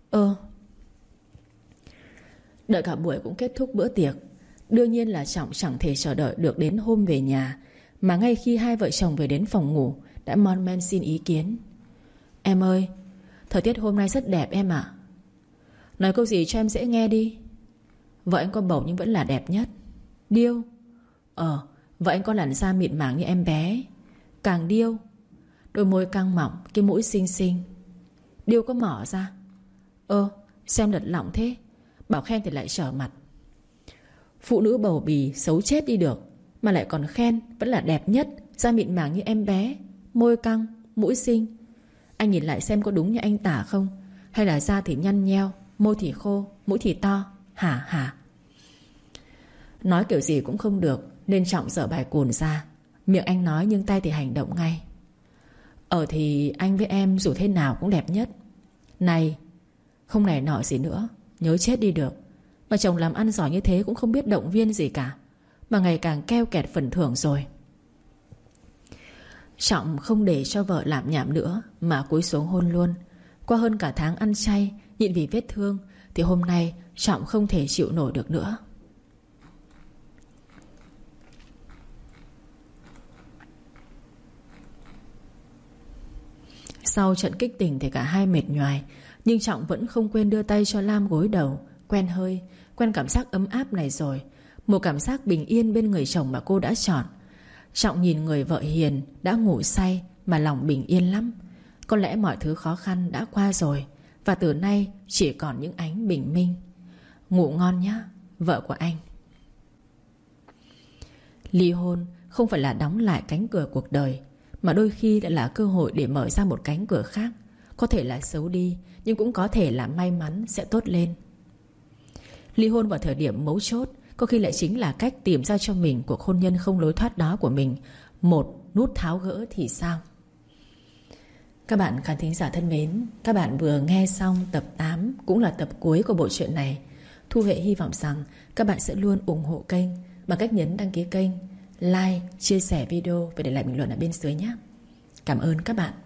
A: Đợi cả buổi cũng kết thúc bữa tiệc. Đương nhiên là Trọng chẳng thể chờ đợi được đến hôm về nhà, mà ngay khi hai vợ chồng về đến phòng ngủ đã mon men xin ý kiến. Em ơi, thời tiết hôm nay rất đẹp em ạ. Nói câu gì cho em dễ nghe đi. Vợ anh có bầu nhưng vẫn là đẹp nhất. Điêu. Vợ anh có làn da mịn màng như em bé. Càng điêu. Đôi môi căng mỏng, cái mũi xinh xinh. Điêu có mỏ ra. Xem lật lọng thế. Bảo khen thì lại trở mặt. Phụ nữ bầu bì xấu chết đi được, mà lại còn khen vẫn là đẹp nhất. Da mịn màng như em bé, môi căng, mũi xinh. Anh nhìn lại xem có đúng như anh tả không, hay là da thì nhăn nheo, môi thì khô, mũi thì to. Hả? Nói kiểu gì cũng không được, nên Trọng dở bài cùn ra. Miệng anh nói nhưng tay thì hành động ngay. Thì anh với em dù thế nào cũng đẹp nhất. Này, không này nọ gì nữa, nhớ chết đi được. Mà chồng làm ăn giỏi như thế cũng không biết động viên gì cả, mà ngày càng keo kẹt phần thưởng rồi. Trọng không để cho vợ làm nhảm nữa, mà cúi xuống hôn luôn. Qua hơn cả tháng ăn chay, nhịn vì vết thương, thì hôm nay Trọng không thể chịu nổi được nữa. Sau trận kích tình thì cả hai mệt nhoài, nhưng Trọng vẫn không quên đưa tay cho Lam gối đầu. Quen hơi, quen cảm giác ấm áp này rồi. Một cảm giác bình yên bên người chồng mà cô đã chọn. Trọng nhìn người vợ hiền đã ngủ say mà lòng bình yên lắm. Có lẽ mọi thứ khó khăn đã qua rồi, và từ nay chỉ còn những ánh bình minh. Ngủ ngon nhá, vợ của anh. Ly hôn không phải là đóng lại cánh cửa cuộc đời, mà đôi khi lại là cơ hội để mở ra một cánh cửa khác. Có thể là xấu đi, nhưng cũng có thể là may mắn sẽ tốt lên. Ly hôn vào thời điểm mấu chốt có khi lại chính là cách tìm ra cho mình cuộc hôn nhân không lối thoát đó của mình một nút tháo gỡ thì sao? Các bạn khán thính giả thân mến, các bạn vừa nghe xong tập 8, cũng là tập cuối của bộ truyện này. Thu Huệ hy vọng rằng các bạn sẽ luôn ủng hộ kênh bằng cách nhấn đăng ký kênh, like, chia sẻ video và để lại bình luận ở bên dưới nhé. Cảm ơn các bạn.